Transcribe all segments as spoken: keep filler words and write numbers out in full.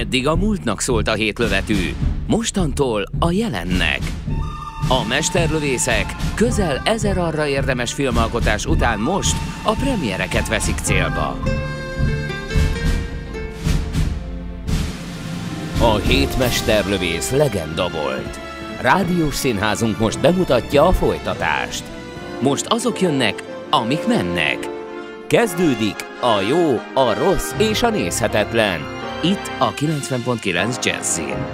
Eddig a múltnak szólt a hétlövetű, mostantól a jelennek. A mesterlövészek közel ezer arra érdemes filmalkotás után most a premiereket veszik célba. A hét mesterlövész legenda volt. Rádiós színházunk most bemutatja a folytatást. Most azok jönnek, amik mennek. Kezdődik a jó, a rossz és a nézhetetlen. Itt a kilencven pont kilenc Jazzin.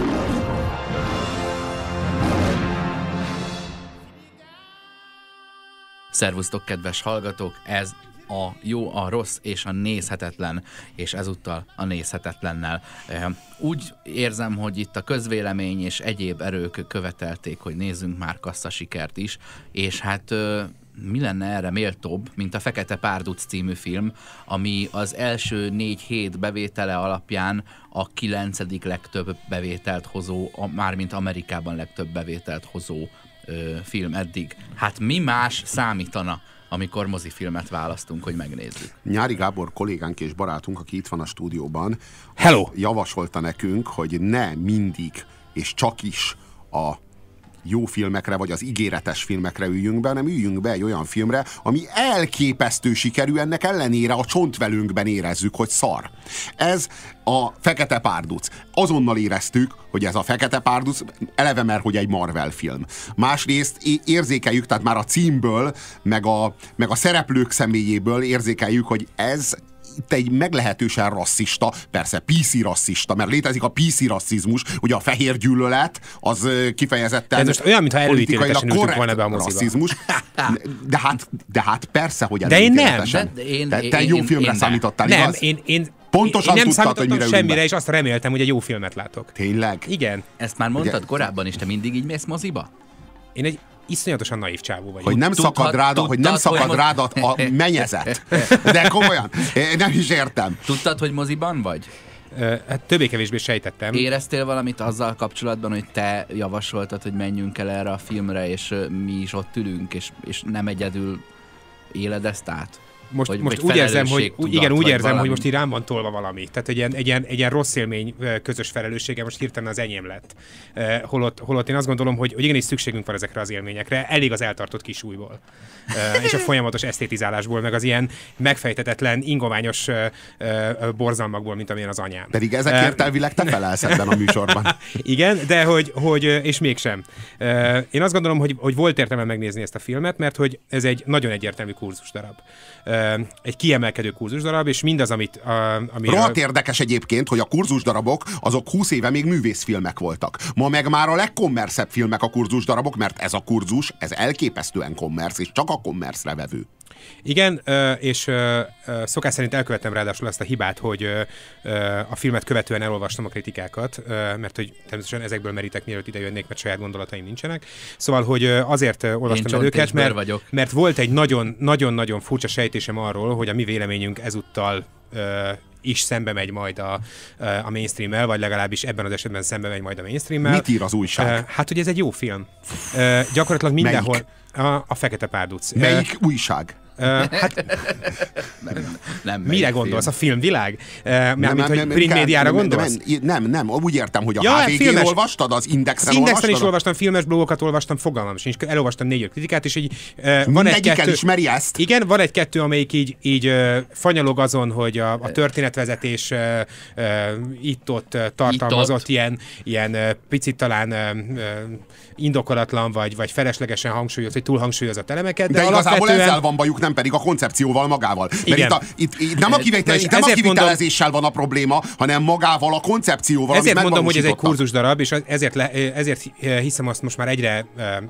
Szervusztok, kedves hallgatók! Ez a jó, a rossz és a nézhetetlen, és ezúttal a nézhetetlennel. Úgy érzem, hogy itt a közvélemény és egyéb erők követelték, hogy nézzünk már kasszasikert is, és hát mi lenne erre méltóbb, mint a Fekete Párduc című film, ami az első négy hét bevétele alapján a kilencedik legtöbb bevételt hozó, mármint Amerikában legtöbb bevételt hozó ö, film eddig. Hát mi más számítana, amikor mozifilmet választunk, hogy megnézzük? Nyári Gábor kollégánk és barátunk, aki itt van a stúdióban, Hello! javasolta nekünk, hogy ne mindig és csak is a jó filmekre, vagy az ígéretes filmekre üljünk be, hanem üljünk be egy olyan filmre, ami elképesztő sikerű, ennek ellenére a csontvelünkben érezzük, hogy szar. Ez a Fekete Párduc. Azonnal éreztük, hogy ez a Fekete Párduc eleve, mert hogy egy Marvel film. Másrészt érzékeljük, tehát már a címből, meg a, meg a szereplők személyéből érzékeljük, hogy ez itt egy meglehetősen rasszista, persze pé cé rasszista, mert létezik a pé cé rasszizmus, ugye a fehér gyűlölet, az kifejezetten ez most olyan, mintha előítéletesen ültünk volna be a moziba. Rasszizmus. De hát, de hát persze, hogy de én nem. De én, te, te én, jó filmre én, számítottál, nem, igaz? én, én, Pontosan én nem tudtad, hogy mire semmire, és azt reméltem, hogy egy jó filmet látok. Tényleg? Igen. Ezt már mondtad ugye, korábban is, te mindig így mész moziba? Én egy iszonyatosan naív csávó vagyok. Hogy nem Tudhat, szakad rád, tudtad, hogy nem szakad hogy rád a menyezet. De komolyan, nem is értem. Tudtad, hogy moziban vagy? Hát többé-kevésbé sejtettem. Éreztél valamit azzal kapcsolatban, hogy te javasoltad, hogy menjünk el erre a filmre, és mi is ott ülünk, és, és nem egyedül éled ezt át? Most, hogy, most hogy úgy érzem, hogy tudat, igen, úgy érzem, valami. hogy most így rám van tolva valami. Tehát egy ilyen, egy, ilyen, egy ilyen rossz élmény közös felelőssége most hirtelen az enyém lett. Uh, holott, holott én azt gondolom, hogy, hogy igenis szükségünk van ezekre az élményekre, elég az eltartott kisújból. Uh, és a folyamatos esztétizálásból, meg az ilyen megfejtetetlen, ingományos uh, uh, borzalmakból, mint amilyen az anyám. Pedig ezekért elvileg te felelsz ebben a műsorban. Igen, de hogy, hogy és mégsem. Uh, én azt gondolom, hogy, hogy volt értelme megnézni ezt a filmet, mert hogy ez egy nagyon egyértelmű kurzusdarab. Egy kiemelkedő kurzusdarab, és mindaz, amit... A, amiről... Rohadt érdekes egyébként, hogy a kurzusdarabok azok húsz éve még művészfilmek voltak. Ma meg már a legkommerszebb filmek a kurzusdarabok, mert ez a kurzus, ez elképesztően kommersz, és csak a kommerszre vevő. Igen, és szokás szerint elkövettem ráadásul azt a hibát, hogy a filmet követően elolvastam a kritikákat, mert hogy természetesen ezekből merítek, mielőtt ide jönnék, mert saját gondolataim nincsenek. Szóval, hogy azért olvastam el őket, mert, mert volt egy nagyon-nagyon furcsa sejtésem arról, hogy a mi véleményünk ezúttal is szembe megy majd a, a mainstream-mel, vagy legalábbis ebben az esetben szembe megy majd a mainstream-mel. Mit ír az újság? Hát, hogy ez egy jó film. Gyakorlatilag mindenhol... A, a Fekete Párduc. Melyik uh, újság? Uh, hát, nem, nem mire gondolsz? Film. A filmvilág? Uh, nem, mint, hogy print médiára gondolsz? Nem, nem, nem, úgy értem, hogy a ja, há vé gén filmes, olvastad, az Indexen az Indexen is olvastad? olvastam, filmes blogokat olvastam, fogalmam sincs. Elolvastam négy-öt kritikát, és így uh, van egy-kettő... elismeri ezt? Igen, van egy-kettő, amelyik így, így uh, fanyalog azon, hogy a, a történetvezetés uh, uh, itt-ott uh, tartalmazott itt-ott. ilyen, ilyen uh, picit talán uh, indokolatlan, vagy, vagy feleslegesen hangsúlyozott, vagy túlhangsúlyozott elemeket. De, de igazából alapvetően... ezzel van bajuk, nem pedig a koncepcióval magával. Mert itt, a, itt, itt nem a, kivitel, itt nem a kivitelezéssel mondom, van a probléma, hanem magával a koncepcióval. Ezért mondom, hogy ez egy kurzusdarab, és ezért, le, ezért hiszem azt most már egyre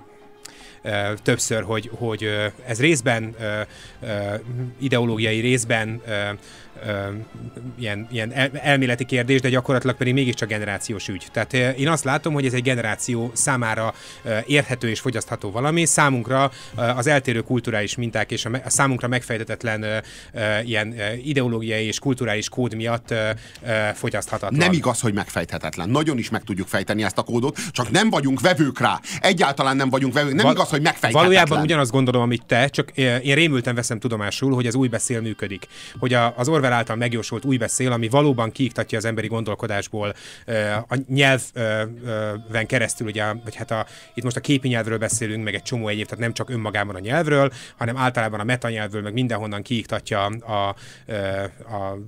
uh, többször, hogy, hogy ez részben uh, uh, ideológiai, részben uh, Uh, ilyen, ilyen el, elméleti kérdés, de gyakorlatilag pedig mégiscsak generációs ügy. Tehát uh, én azt látom, hogy ez egy generáció számára uh, érthető és fogyasztható valami, számunkra uh, az eltérő kulturális minták és a, me- a számunkra megfejtetetlen uh, uh, ilyen uh, ideológiai és kulturális kód miatt uh, uh, fogyaszthatatlan. Nem igaz, hogy megfejthetetlen. Nagyon is meg tudjuk fejteni ezt a kódot, csak nem vagyunk vevők rá. Egyáltalán nem vagyunk vevők. Nem Val- igaz, az, hogy megfejthetetlen. Valójában ugyanazt gondolom, amit te, csak én rémülten veszem tudomásul, hogy az új beszél működik. Hogy a, az Orwell által megjósolt új beszél, ami valóban kiiktatja az emberi gondolkodásból a nyelven keresztül, ugye, vagy hát a, itt most a képi nyelvről beszélünk, meg egy csomó egyéb, tehát nem csak önmagában a nyelvről, hanem általában a metanyelvről, meg mindenhonnan kiiktatja a, a, a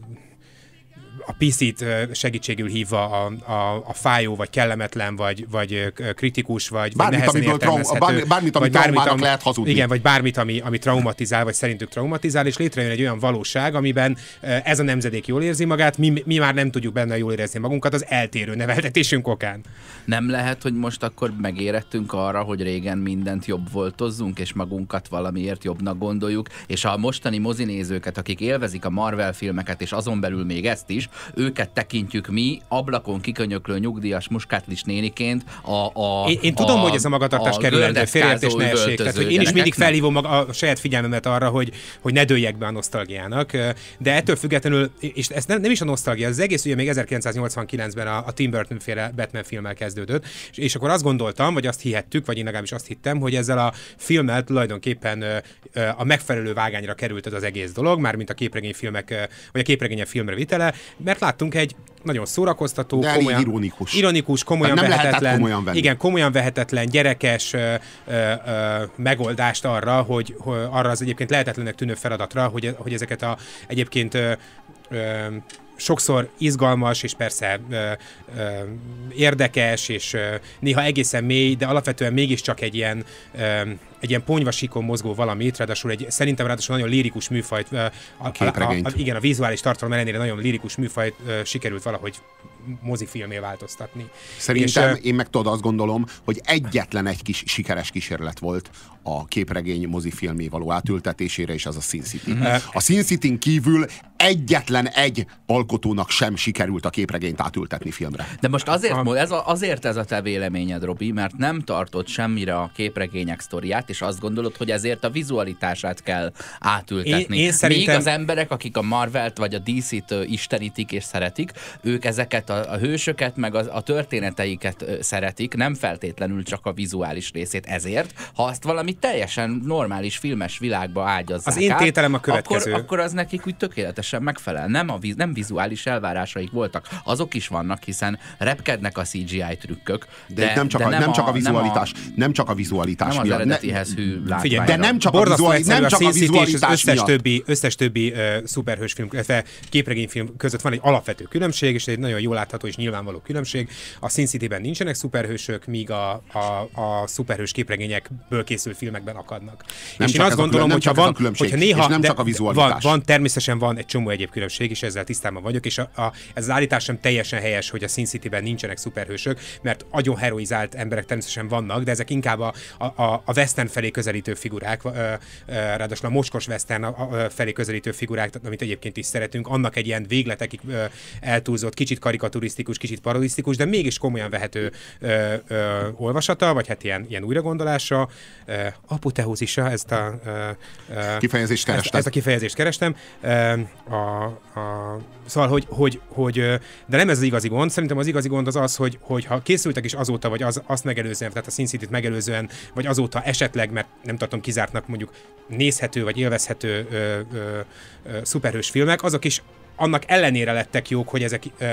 a pé cét segítségül hívva a, a, a fájó, vagy kellemetlen, vagy, vagy kritikus, vagy, vagy nehezen értelmezhető. Bármit, bármit, ami traumának am, lehet hazudni. Igen, vagy bármit, ami, ami traumatizál, vagy szerintük traumatizál, és létrejön egy olyan valóság, amiben ez a nemzedék jól érzi magát, mi, mi már nem tudjuk benne jól érezni magunkat az eltérő neveltetésünk okán. Nem lehet, hogy most akkor megérettünk arra, hogy régen mindent jobb voltozzunk, és magunkat valamiért jobbnak gondoljuk, és a mostani mozinézőket, akik élvezik a Marvel filmeket, és azon belül még ezt is, őket tekintjük mi ablakon kikönyöklő nyugdíjas muskátlis néniként a, a Én, én tudom, a, hogy ez a magatartás kerülendő, félreértés ne essék. Tehát, hogy én is mindig felhívom maga, a saját figyelmemet arra, hogy, hogy ne dőljek be a nosztalgiának, de ettől függetlenül, és ez nem, nem is a nosztalgia, az egész ugye még ezerkilencszáznyolcvankilencben a, a Tim Burton féle Batman filmmel kezdődött, és, és akkor azt gondoltam, vagy azt hihettük, vagy én legalábbis azt hittem, hogy ezzel a filmmel tulajdonképpen a megfelelő vágányra került ez az egész dolog, mármint a képregényfilmek, vagy a képregények filmre vitele, mert láttunk egy nagyon szórakoztató, de komolyan, ironikus. ironikus, komolyan nem vehetetlen, komolyan venni. igen, komolyan vehetetlen, gyerekes ö, ö, ö, megoldást arra, hogy, hogy arra az egyébként lehetetlenek tűnő feladatra, hogy, hogy ezeket a egyébként ö, ö, sokszor izgalmas, és persze ö, ö, érdekes, és ö, néha egészen mély, de alapvetően mégiscsak egy ilyen, ö, egy ilyen ponyvasíkon mozgó valamit, ráadásul egy, szerintem ráadásul nagyon lirikus műfajt, ö, a, a, a, a, igen, a vizuális tartalom ellenére nagyon lirikus műfajt ö, sikerült valahogy mozifilmé változtatni. Szerintem és, én meg tudod azt gondolom, hogy egyetlen egy kis sikeres kísérlet volt a képregény mozifilmé való átültetésére, és az a Sin City. Mm-hmm. A Sin Cityn kívül egyetlen egy alkotónak sem sikerült a képregényt átültetni filmre. De most azért, ez a, azért ez a te véleményed, Robi, mert nem tartod semmire a képregények sztoriát, és azt gondolod, hogy ezért a vizualitását kell átültetni. Én, én szerintem... Még az emberek, akik a Marvelt vagy a dé cét istenítik és szeretik, ők ezeket a, a hősöket, meg a, a történeteiket szeretik, nem feltétlenül csak a vizuális részét. Ezért, ha azt valami teljesen normális filmes világba ágyazzák az én tételem a következő. Akkor, akkor az nekik úgy tökéletesen megfelel. Nem, a víz, nem vizuális elvárásaik voltak. Azok is vannak, hiszen repkednek a cé gé í trükkök. De, de nem csak, de a, nem, nem csak a vizualitás. Nem a, Nem csak a vizualitás nem miatt. az eredetihez hű látványra. Figyelj, de nem csak a, vizuali, nem csak a vizualitás összes miatt. többi, összes többi uh, szuperhősfilm, illetve képregényfilm között van egy alapvető különbség, és egy nagyon jól látható és nyilvánvaló különbség. A Sin Cityben nincsenek szuperhősök, míg a, a, a szuperhős képregényekből készült filmekben akadnak. Nem és én azt gondolom, hogyha van, hogyha néha, nem csak a vizualitás. Van, van, természetesen van egy csomó egyéb különbség, és ezzel tisztában vagyok, és a, a, ez az állítás sem teljesen helyes, hogy a Sin Cityben nincsenek szuperhősök, mert agyon heroizált emberek természetesen vannak, de ezek inkább a, a, a western felé közelítő figurák, ráadásul a mocskos western felé közelítő figurák, amit egyébként is szeretünk, annak egy ilyen végletekig eltúlzott, kicsit karikaturisztikus, kicsit parodisztikus, de mégis komolyan vehető ö, ö, olvasata, vagy hát ilyen, ilyen újragondolása, ö, apoteózisa, ezt a ö, ö, kifejezést kerestem. Ezt, ezt a kifejezést kerestem. Ö, a, a, szóval, hogy, hogy, hogy, de nem ez az igazi gond. Szerintem az igazi gond az az, hogy, hogy ha készültek is azóta, vagy az, azt megelőzően, tehát a Sin Cityt megelőzően, vagy azóta esetleg, mert nem tartom kizártnak mondjuk nézhető, vagy élvezhető ö, ö, ö, szuperhős filmek, azok is annak ellenére lettek jók, hogy ezek ö,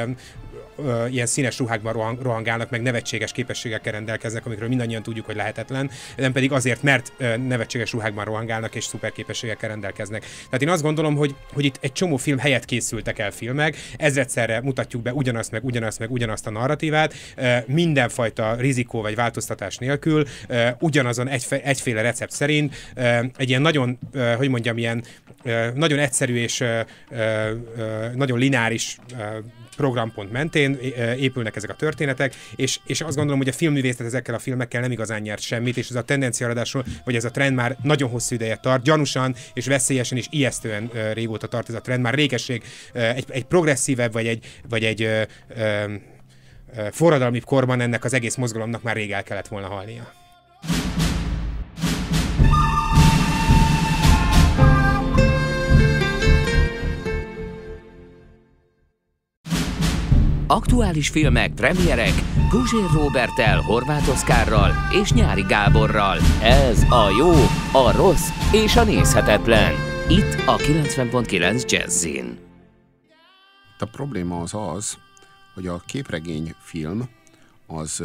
ö, ilyen színes ruhákban rohang, rohangálnak, meg nevetséges képességekkel rendelkeznek, amikről mindannyian tudjuk, hogy lehetetlen, nem pedig azért, mert ö, nevetséges ruhákban rohangálnak és szuper képességekkel rendelkeznek. Tehát én azt gondolom, hogy, hogy itt egy csomó film helyett készültek el filmek, ezredszerre mutatjuk be ugyanazt, meg ugyanazt, meg ugyanazt a narratívát, ö, mindenfajta rizikó vagy változtatás nélkül, ö, ugyanazon egy, egyféle recept szerint, ö, egy ilyen nagyon, ö, hogy mondjam, ilyen ö, nagyon egyszerű és ö, ö, nagyon lineáris ö, programpont mentén épülnek ezek a történetek, és, és azt gondolom, hogy a filmművészet ezekkel a filmekkel nem igazán nyert semmit, és ez a tendencia ráadásul, vagy ez a trend már nagyon hosszú ideje tart, gyanúsan és veszélyesen és ijesztően uh, régóta tart ez a trend, már régesség uh, egy, egy progresszívebb, vagy egy, vagy egy uh, uh, uh, forradalmi korban ennek az egész mozgalomnak már rég el kellett volna halnia. Aktuális filmek, premierek, Guzsér Róberttel, Horváth Oszkárral és Nyári Gáborral. Ez a jó, a rossz és a nézhetetlen. Itt a kilencven pont kilenc Jazzin. A probléma az az, hogy a képregényfilm az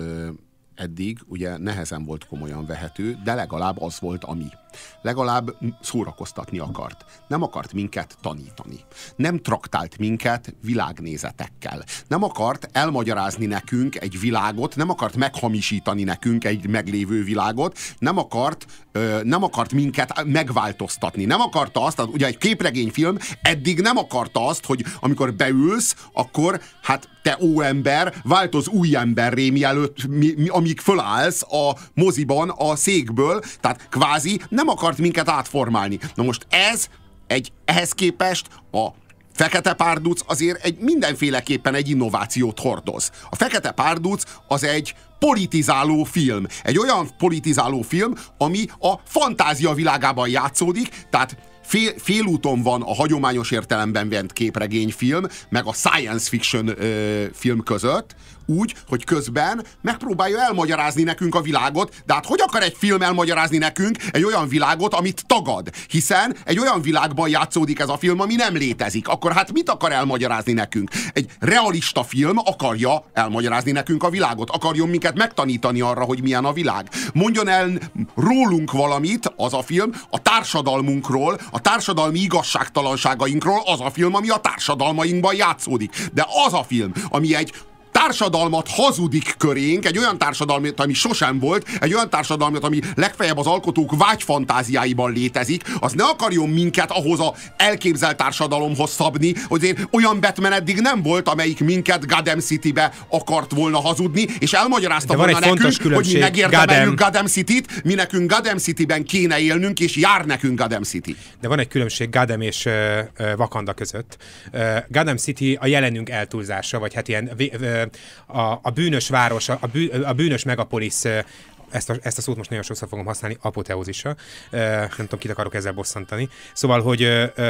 eddig ugye nehezen volt komolyan vehető, de legalább az volt, ami. Legalább szórakoztatni akart. Nem akart minket tanítani. Nem traktált minket világnézetekkel. Nem akart elmagyarázni nekünk egy világot, nem akart meghamisítani nekünk egy meglévő világot, nem akart, ö, nem akart minket megváltoztatni. Nem akarta azt, ugye egy képregényfilm eddig nem akarta azt, hogy amikor beülsz, akkor hát te óember, változ új emberré, mielőtt, mi, mi, amíg fölállsz a moziban a székből, tehát kvázi nem akart minket átformálni. Na most ez egy, ehhez képest a Fekete Párduc azért egy mindenféleképpen egy innovációt hordoz. A Fekete Párduc az egy politizáló film. Egy olyan politizáló film, ami a fantázia világában játszódik, tehát Fél, félúton van a hagyományos értelemben vett képregényfilm, meg a science fiction ö, film között, úgy, hogy közben megpróbálja elmagyarázni nekünk a világot, de hát hogy akar egy film elmagyarázni nekünk egy olyan világot, amit tagad? Hiszen egy olyan világban játszódik ez a film, ami nem létezik. Akkor hát mit akar elmagyarázni nekünk? Egy realista film akarja elmagyarázni nekünk a világot, akarjon minket megtanítani arra, hogy milyen a világ. Mondjon el rólunk valamit az a film, a társadalmunkról, a társadalmi igazságtalanságainkról az a film, ami a társadalmainkban játszódik. De az a film, ami egy társadalmat hazudik körénk, egy olyan társadalmat, ami sosem volt, egy olyan társadalmat, ami legfeljebb az alkotók vágyfantáziáiban létezik, az ne akarjon minket ahhoz az elképzelt társadalomhoz szabni, hogy olyan Batman eddig nem volt, amelyik minket Gotham Citybe akart volna hazudni, és elmagyarázta volna nekünk, hogy mi megérdemeljük Gotham Cityt, mi nekünk Gotham Cityben kéne élnünk, és jár nekünk Gotham City. De van egy különbség Gotham és uh, Wakanda között. Uh, Gotham City a jelenünk eltúlzása, vagy hát ilyen uh, A, a bűnös város, a, bű, a bűnös megapolisz, ezt a, ezt a szót most nagyon sokszor fogom használni, apoteózisa. Nem tudom, kit akarok ezzel bosszantani. Szóval, hogy...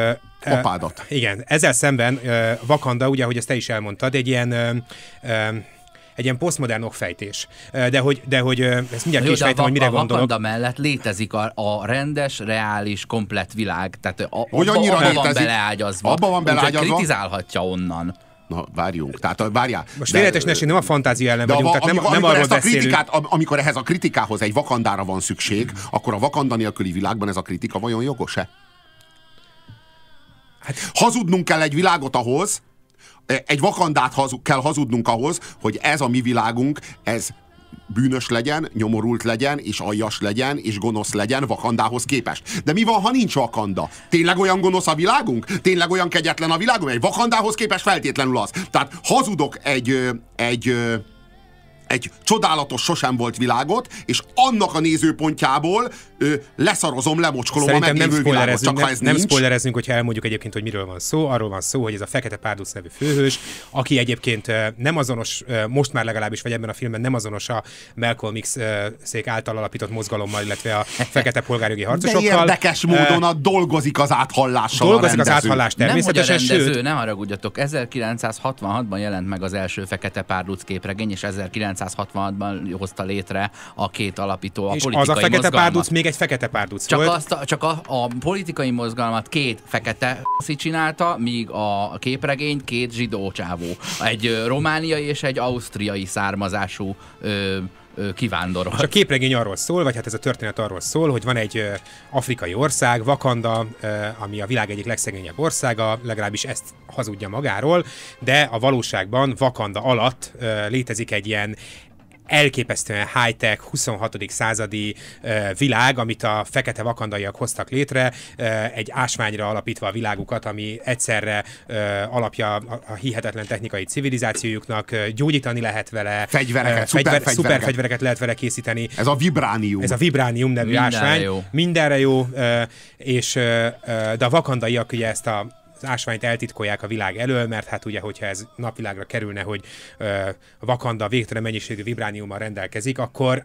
Apádat. Igen, ezzel szemben Wakanda, ugye, ahogy ezt te is elmondtad, egy ilyen... egy ilyen posztmodern okfejtés. De hogy, de hogy ezt mindjárt ki is fejtem, hogy mire gondolok. A Wakanda mellett létezik a, a rendes, reális, komplett világ. Tehát a, hogy annyira abba létezik, van beleágyazva. Abba van beleágyazva. Kritizálhatja onnan. Na, várjunk. Tehát várjál. Most félretes ne nem a fantázia ellen vagyunk, a, tehát nem, amikor, nem amikor arról ezt a kritikát, beszélünk. amikor ehhez a kritikához egy Wakandára van szükség, akkor a Wakanda nélküli világban ez a kritika vajon jogos-e? Hát, hazudnunk kell egy világot ahhoz, egy Wakandát hazud, kell hazudnunk ahhoz, hogy ez a mi világunk, ez bűnös legyen, nyomorult legyen, és aljas legyen, és gonosz legyen Wakandához képest. De mi van, ha nincs Wakanda? Tényleg olyan gonosz a világunk? Tényleg olyan kegyetlen a világunk? Egy Wakandához képest feltétlenül az. Tehát hazudok egy, egy, egy csodálatos, sosem volt világot, és annak a nézőpontjából ö, leszarozom, lemocskolom Szerintem a meglévő világot, csak nem, ha ez nem nincs. spoilerezzünk, hogyha elmondjuk egyébként, hogy miről van szó. Arról van szó, hogy ez a Fekete Párduc nevű főhős, aki egyébként nem azonos, most már legalábbis, vagy ebben a filmben nem azonos a Malcolm X-szék által alapított mozgalommal, illetve a fekete polgárjogi harcosokkal. De érdekes módon a dolgozik az áthallással. Dolgozik az áthallás természetesen, nem, hogy a rendező, sőt... ne haragudjatok, ezerkilencszázhatvanhatban jelent meg az első Fekete Párduc képregény, és ezerkilencszázhatvanhatban hozta létre a két alapító a és politikai az a Fekete mozgalmat. Párduc még egy Fekete Párduc csak volt. Azt a, csak a, a politikai mozgalmat két fekete csinálta, míg a képregényt két zsidó csávó. Egy ö, romániai és egy ausztriai származású ö, kivándorol. És a képregény arról szól, vagy hát ez a történet arról szól, hogy van egy uh, afrikai ország, Wakanda, uh, ami a világ egyik legszegényebb országa, legalábbis ezt hazudja magáról, de a valóságban Wakanda alatt uh, létezik egy ilyen elképesztően high-tech, huszonhatodik századi uh, világ, amit a fekete vakandaiak hoztak létre, uh, egy ásványra alapítva a világukat, ami egyszerre uh, alapja a, a hihetetlen technikai civilizációjuknak, uh, gyógyítani lehet vele, fegyvereket, uh, fegyver, szuper, szuper fegyvereket. fegyvereket lehet vele készíteni. Ez a vibránium. Ez a vibránium nevű Mindenre ásvány. jó. Mindenre jó, uh, és, uh, de a vakandaiak ugye ezt a az ásványt eltitkolják a világ elől, mert hát ugye, hogyha ez napvilágra kerülne, hogy uh, Wakanda végtelen mennyiségű vibrániummal rendelkezik, akkor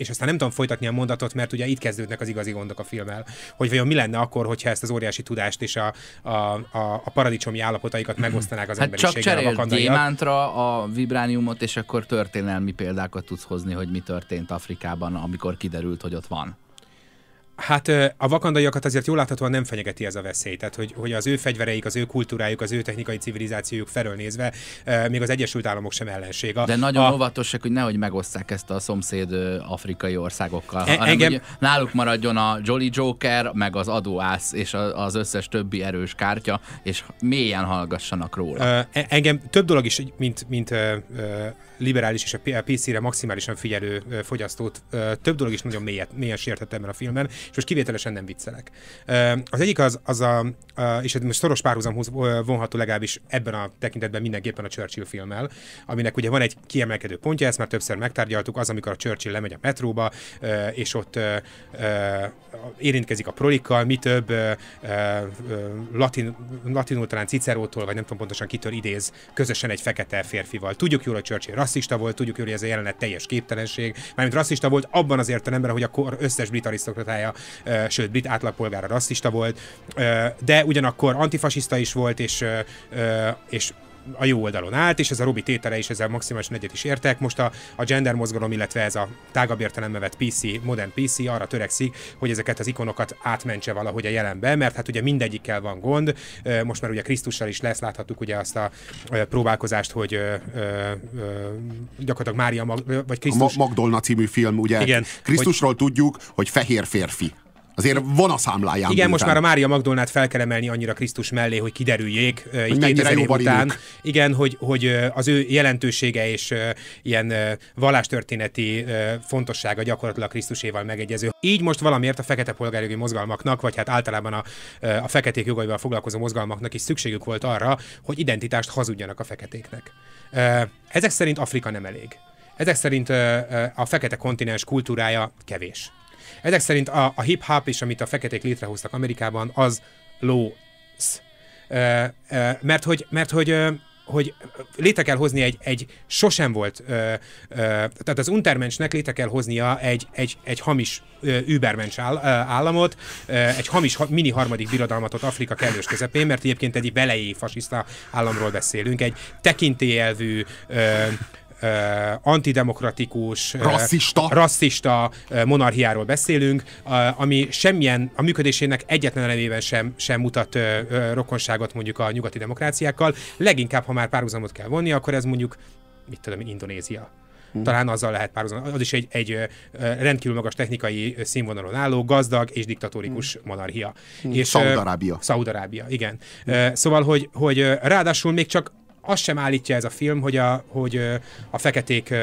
és aztán nem tudom folytatni a mondatot, mert ugye itt kezdődnek az igazi gondok a filmmel, hogy vajon mi lenne akkor, hogyha ezt az óriási tudást és a, a, a, a paradicsomi állapotaikat megosztanák az hát emberiséggel. Csak cserél gyémántra a vibrániumot, és akkor történelmi példákat tudsz hozni, hogy mi történt Afrikában, amikor kiderült, hogy ott van. Hát a vakandaiakat azért jól láthatóan nem fenyegeti ez a veszély. Tehát, hogy, hogy az ő fegyvereik, az ő kultúrájuk, az ő technikai civilizációjuk felől nézve, még az Egyesült Államok sem ellenség. De nagyon a... óvatosak, hogy nehogy megosszák ezt a szomszéd afrikai országokkal, e- hanem engem... hogy náluk maradjon a Jolly Joker, meg az adóász, és az összes többi erős kártya, és mélyen hallgassanak róla. Uh, engem több dolog is, mint, mint uh, liberális és a pé cére maximálisan figyelő uh, fogyasztót, uh, több dolog is nagyon mélyen, mélyen sértett ebben a filmben, és most kivételesen nem viccelek. Az egyik az, az a, és most szoros párhuzamhoz vonható legalábbis ebben a tekintetben mindenképpen a Churchill filmmel, aminek ugye van egy kiemelkedő pontja, ezt már többször megtárgyaltuk, az, amikor a Churchill lemegy a metróba, és ott érintkezik a prolikkal, mi több latin, latinul talán Cicerótól, vagy nem tudom pontosan kitől idéz közösen egy fekete férfival. Tudjuk jól, hogy Churchill rasszista volt, tudjuk jól, hogy ez a jelenet teljes képtelenség, mármint rasszista volt abban az értelemben, hogy a kor összes brit arisztokratája, sőt, brit átlagpolgára rasszista volt, de ugyanakkor antifasiszta is volt, és, és a jó oldalon állt, és ez a Robi tétele is, ezzel maximálisan egyet is értek. Most a, a gender mozgalom, illetve ez a tágabb értelembe vett pé cé, modern pé cé arra törekszik, hogy ezeket az ikonokat átmentse valahogy a jelenbe, mert hát ugye mindegyikkel van gond. Most már ugye Krisztussal is lesz, láthattuk ugye azt a próbálkozást, hogy ö, ö, gyakorlatilag Mária Mag- vagy Krisztus... A Magdolna című film, ugye igen, Krisztusról hogy... tudjuk, hogy fehér férfi. Azért van a számláján. Igen, bőven. Most már a Mária Magdolnát fel kell emelni annyira Krisztus mellé, hogy kiderüljék hogy így kétezer év után. Igen, hogy, hogy az ő jelentősége és ilyen vallástörténeti fontossága gyakorlatilag Krisztuséval megegyező. Így most valamiért a fekete polgárjogi mozgalmaknak, vagy hát általában a, a feketék jogaival foglalkozó mozgalmaknak is szükségük volt arra, hogy identitást hazudjanak a feketéknek. Ezek szerint Afrika nem elég. Ezek szerint a fekete kontinens kultúrája kevés. Ezek szerint a, a hip-hop és amit a feketék létrehoztak Amerikában, az lósz. E, e, mert hogy, mert hogy, hogy létre kell hozni egy, egy sosem volt, e, e, tehát az Untermenschnek létre kell hoznia egy, egy, egy hamis Übermensch áll, államot, egy hamis mini harmadik birodalmatot Afrika kellős közepén, mert egyébként egy velejéi fasiszta államról beszélünk, egy tekintélyelvű, Uh, antidemokratikus, rasszista, uh, rasszista uh, monarchiáról beszélünk, uh, ami semmilyen, a működésének egyetlen elemében sem, sem mutat uh, uh, rokonságot mondjuk a nyugati demokráciákkal. Leginkább, ha már párhuzamot kell vonni, akkor ez mondjuk, mit tudom, Indonézia. Hmm. Talán azzal lehet párhuzamot. Az is egy, egy uh, rendkívül magas technikai színvonalon álló, gazdag és diktatórikus hmm. monarchia. Hmm. És Szaúd-Arábia. Uh, Szaúd-Arábia, igen. Hmm. Uh, szóval, hogy, hogy uh, ráadásul még csak azt sem állítja ez a film, hogy a, hogy a feketék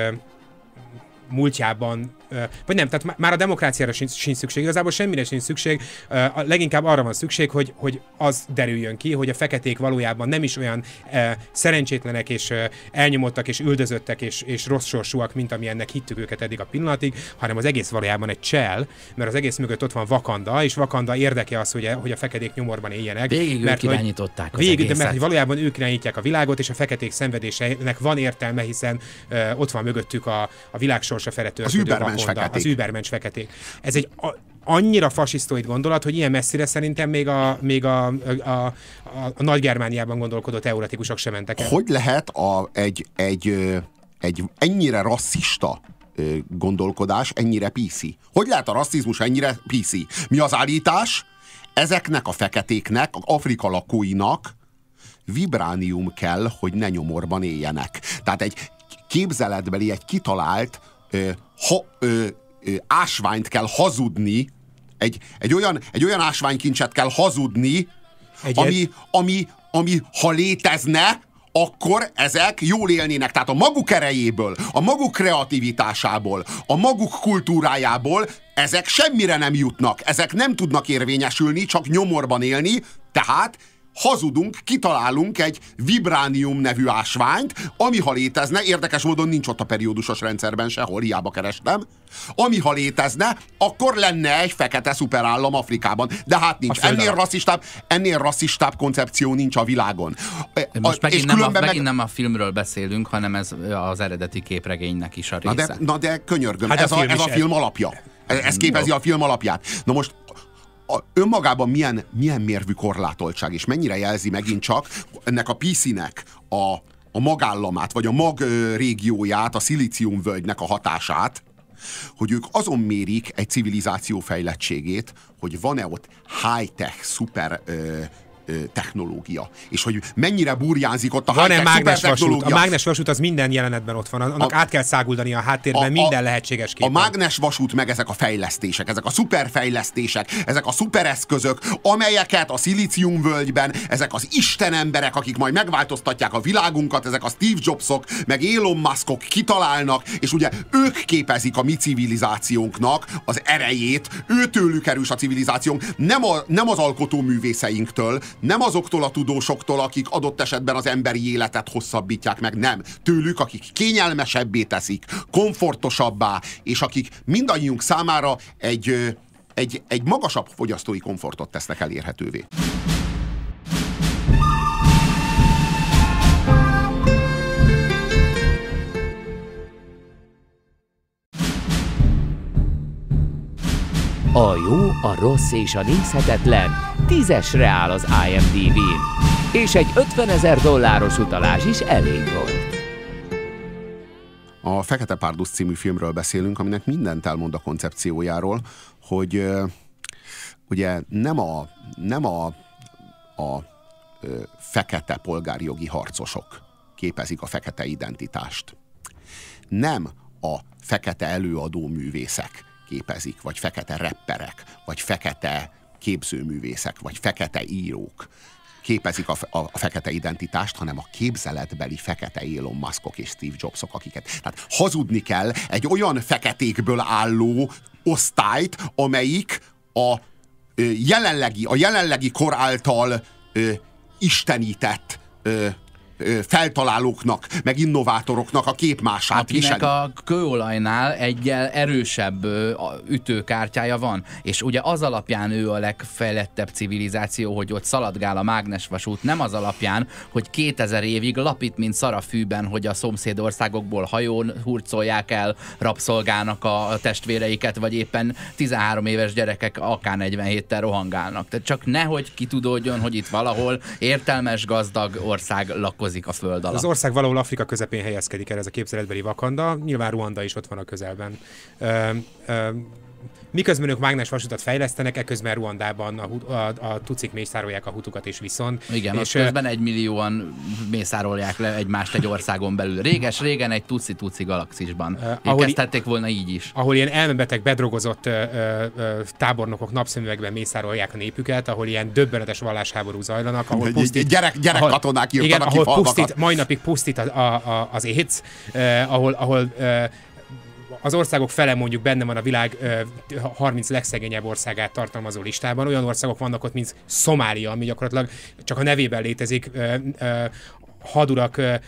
múltjában, vagy nem, tehát már a demokráciára sincs, sincs szükség, igazából semmire sincs szükség, a leginkább arra van szükség, hogy, hogy az derüljön ki, hogy a feketék valójában nem is olyan e, szerencsétlenek és e, elnyomottak és üldözöttek és, és rossz sorsúak, mint amilyennek hittük őket eddig a pillanatig, hanem az egész valójában egy csel, mert az egész mögött ott van Wakanda, és Wakanda érdeke az, hogy a, hogy a feketék nyomorban éljenek. Végig mert, ők irányították az végig, egészet. Mert hogy valójában ők irányítják a világot, és a feketék szenvedésének van értelme, hiszen e, ott van mögöttük a, a világ sorsa fele történő Wakanda, az übermensch feketék. Ez egy a, annyira fasisztoid gondolat, hogy ilyen messzire szerintem még a, még a, a, a, a Nagy-Germániában gondolkodó teoretikusok sem mentek el. Hogy lehet a, egy, egy, egy ennyire rasszista gondolkodás ennyire pé cé? Hogy lehet a rasszizmus ennyire pé cé? Mi az állítás? Ezeknek a feketéknek, a Afrika lakóinak vibránium kell, hogy ne nyomorban éljenek. Tehát egy képzeletbeli, egy kitalált ö, ha, ö, ö, ásványt kell hazudni, egy, egy, olyan, egy olyan ásványkincset kell hazudni, ami, ami, ami ha létezne, akkor ezek jól élnének. Tehát a maguk erejéből, a maguk kreativitásából, a maguk kultúrájából ezek semmire nem jutnak. Ezek nem tudnak érvényesülni, csak nyomorban élni, tehát hazudunk, kitalálunk egy vibránium nevű ásványt, ami ha létezne, érdekes módon nincs ott a periódusos rendszerben sehol, hiába kerestem, ami ha létezne, akkor lenne egy fekete szuperállam Afrikában. De hát nincs. Ennél rasszistább, ennél rasszistább koncepció nincs a világon. Most a, megint, nem a, meg... megint nem a filmről beszélünk, hanem ez az eredeti képregénynek is a része. Na de, na de könyörgöm, hát ez, a, a, ez a film alapja. Ez, ez képezi a film alapját. Na most a, önmagában milyen, milyen mérvű korlátoltság, és mennyire jelzi megint csak ennek a pé cé-nek a, a magállamát, vagy a mag régióját, a szilíciumvölgynek a hatását, hogy ők azon mérik egy civilizáció fejlettségét, hogy van-e ott high-tech, szuper ö, ö, technológia. És hogy mennyire burjánzik ott a high-tech, szuper technológia. A mágnes vasút az minden jelenetben ott van. Annak a, át kell száguldani a háttérben a, minden lehetséges képen. A mágnes vasút meg ezek a fejlesztések, ezek a szuperfejlesztések, ezek a szupereszközök, amelyeket a szilíciumvölgyben ezek az istenemberek, akik majd megváltoztatják a világunkat, ezek a Steve Jobsok, meg Elon Muskok kitalálnak, és ugye ők képezik a mi civilizációnknak az erejét, őtőlük erős a civilizációnk, nem, a, nem az alkotóművészeinktől, nem azoktól a tudósoktól, akik adott esetben az emberi életet hosszabbítják meg, nem. Tőlük, akik kényelmesebbé teszik, komfortosabbá, és akik mindannyiunk számára egy, egy, egy magasabb fogyasztói komfortot tesznek elérhetővé. A jó, a rossz és a nézhetetlen tízesre áll az I M D B-n, és egy ötvenezer dolláros utalás is elég volt. A Fekete Párduc című filmről beszélünk, aminek mindent elmond a koncepciójáról, hogy uh, ugye nem a, nem a, a uh, fekete polgárjogi harcosok képezik a fekete identitást. Nem a fekete előadó művészek képezik, vagy fekete rapperek, vagy fekete képzőművészek, vagy fekete írók képezik a, a, a fekete identitást, hanem a képzeletbeli fekete Elon Muskok és Steve Jobsok, akiket. Tehát hazudni kell egy olyan feketékből álló osztályt, amelyik a ö, jelenlegi, a jelenlegi kor által ö, istenített ö, feltalálóknak, meg innovátoroknak a képmását akinek viseli. A kőolajnál egyel erősebb ütőkártyája van, és ugye az alapján ő a legfejlettebb civilizáció, hogy ott szaladgál a mágnesvasút, nem az alapján, hogy kétezer évig lapít, mint szar a fűben, hogy a szomszédországokból hajón hurcolják el, rabszolgálnak a testvéreiket, vagy éppen tizenhárom éves gyerekek akár negyvenhéttel rohangálnak. Tehát csak nehogy kitudódjon, hogy itt valahol értelmes, gazdag ország lakozik a föld alatt. Az ország valahol Afrika közepén helyezkedik el, ez a képzeletbeli Wakanda, nyilván Ruanda is ott van a közelben. Ö, ö, miközben ők mágnesvasutat fejlesztenek, eközben Ruandában a, a, a tucik mészárolják a hutukat és viszont. Igen, és és közben egy millióan mészárolják le egymást egy országon belül. Réges-régen egy tuci-tuci galaxisban. Uh, kezdhették volna így is. Ahol ilyen elmebeteg, bedrogozott ö, ö, tábornokok napszemüvegben mészárolják a népüket, ahol ilyen döbbenetes vallásháború zajlanak, ahol pusztít, gyerek, gyerek ahol, katonák írtanak igen, ki ahol pusztít, mai napig pusztít a, a, a, az AIDS, eh, ahol, ahol eh, az országok fele mondjuk benne van a világ eh, harminc legszegényebb országát tartalmazó listában. Olyan országok vannak ott, mint Szomália, ami gyakorlatilag csak a nevében létezik, eh, eh, hadurak eh,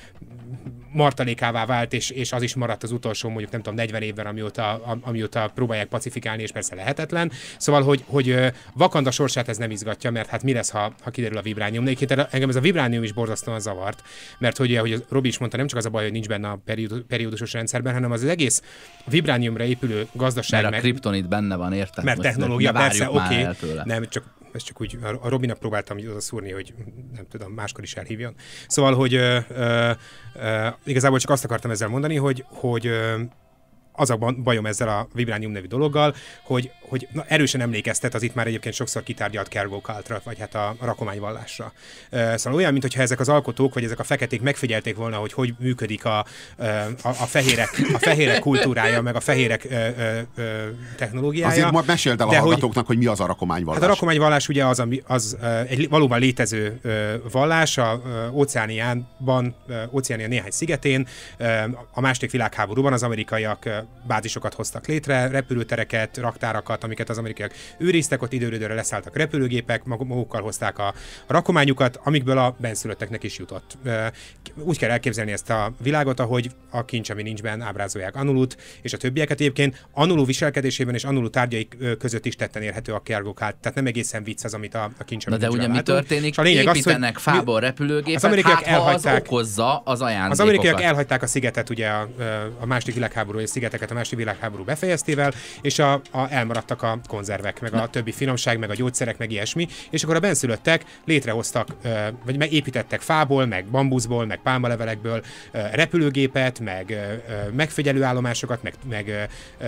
martalékává vált, és, és az is maradt az utolsó, mondjuk nem tudom, negyven évben, amióta, amióta próbálják pacifikálni, és persze lehetetlen. Szóval, hogy, hogy Wakanda sorsát ez nem izgatja, mert hát mi lesz, ha, ha kiderül a vibránium. De engem ez a vibránium is borzasztóan zavart, mert hogy, ahogy Robi is mondta, nem csak az a baj, hogy nincs benne a periódusos rendszerben, hanem az, az egész vibrániumra épülő gazdaság. Mert a kriptonit benne van, érted? Mert technológia, persze, oké, okay, nem, csak ezt csak úgy a Robinak próbáltam oda szúrni, hogy nem tudom, máskor is elhívjon. Szóval, hogy ö, ö, ö, igazából csak azt akartam ezzel mondani, hogy, hogy ö, az a bajom ezzel a vibránium nevű dologgal, hogy, hogy na, erősen emlékeztet az itt már egyébként sokszor kitárgyalt Cargo Cultra, vagy hát a, a rakományvallásra. Uh, szóval olyan, mintha ezek az alkotók, vagy ezek a feketék megfigyelték volna, hogy hogy működik a, a, a, fehérek, a fehérek kultúrája, meg a fehérek uh, uh, technológiája. Azért majd meséld el a hallgatóknak, hogy, hogy mi az a rakományvallás. Hát a rakományvallás ugye az, az uh, egy valóban létező uh, vallás, a uh, óceániánban, uh, óceánia néhány szigetén, uh, a második világháborúban az amerikaiak bázisokat hoztak létre, repülőtereket, raktárakat, amiket az amerikaiak őriztek, ott időről leszálltak repülőgépek, magukkal hozták a rakományukat, amikből a benszülötteknek is jutott. Úgy kell elképzelni ezt a világot, ahogy a Kincs, ami nincsben ábrázolják Anulut, és a többieket egyébként Anulu viselkedésében és Anulu tárgyai között is tetten érhető a kergokát. Tehát nem egészen vicc az, amit a, a Kincs, ami Na de ugye mi történik? A lényeg építenek az, fából mi, repülőgépet, az amerikaiak hát, elhagyták, az okozza az ajándékokat. Az amerikaiak elhagyták a szigetet, ugye a, a második világháború és szigeteket a második világháború befejeztével, és a, a, elmaradtak a konzervek, meg a többi finomság, meg a gyógyszerek, meg ilyesmi, és akkor a benszülöttek létrehoztak, vagy megépítettek fából, meg bambuszból, meg pálmalevelekből repülőgépet, meg megfigyelőállomásokat, meg, meg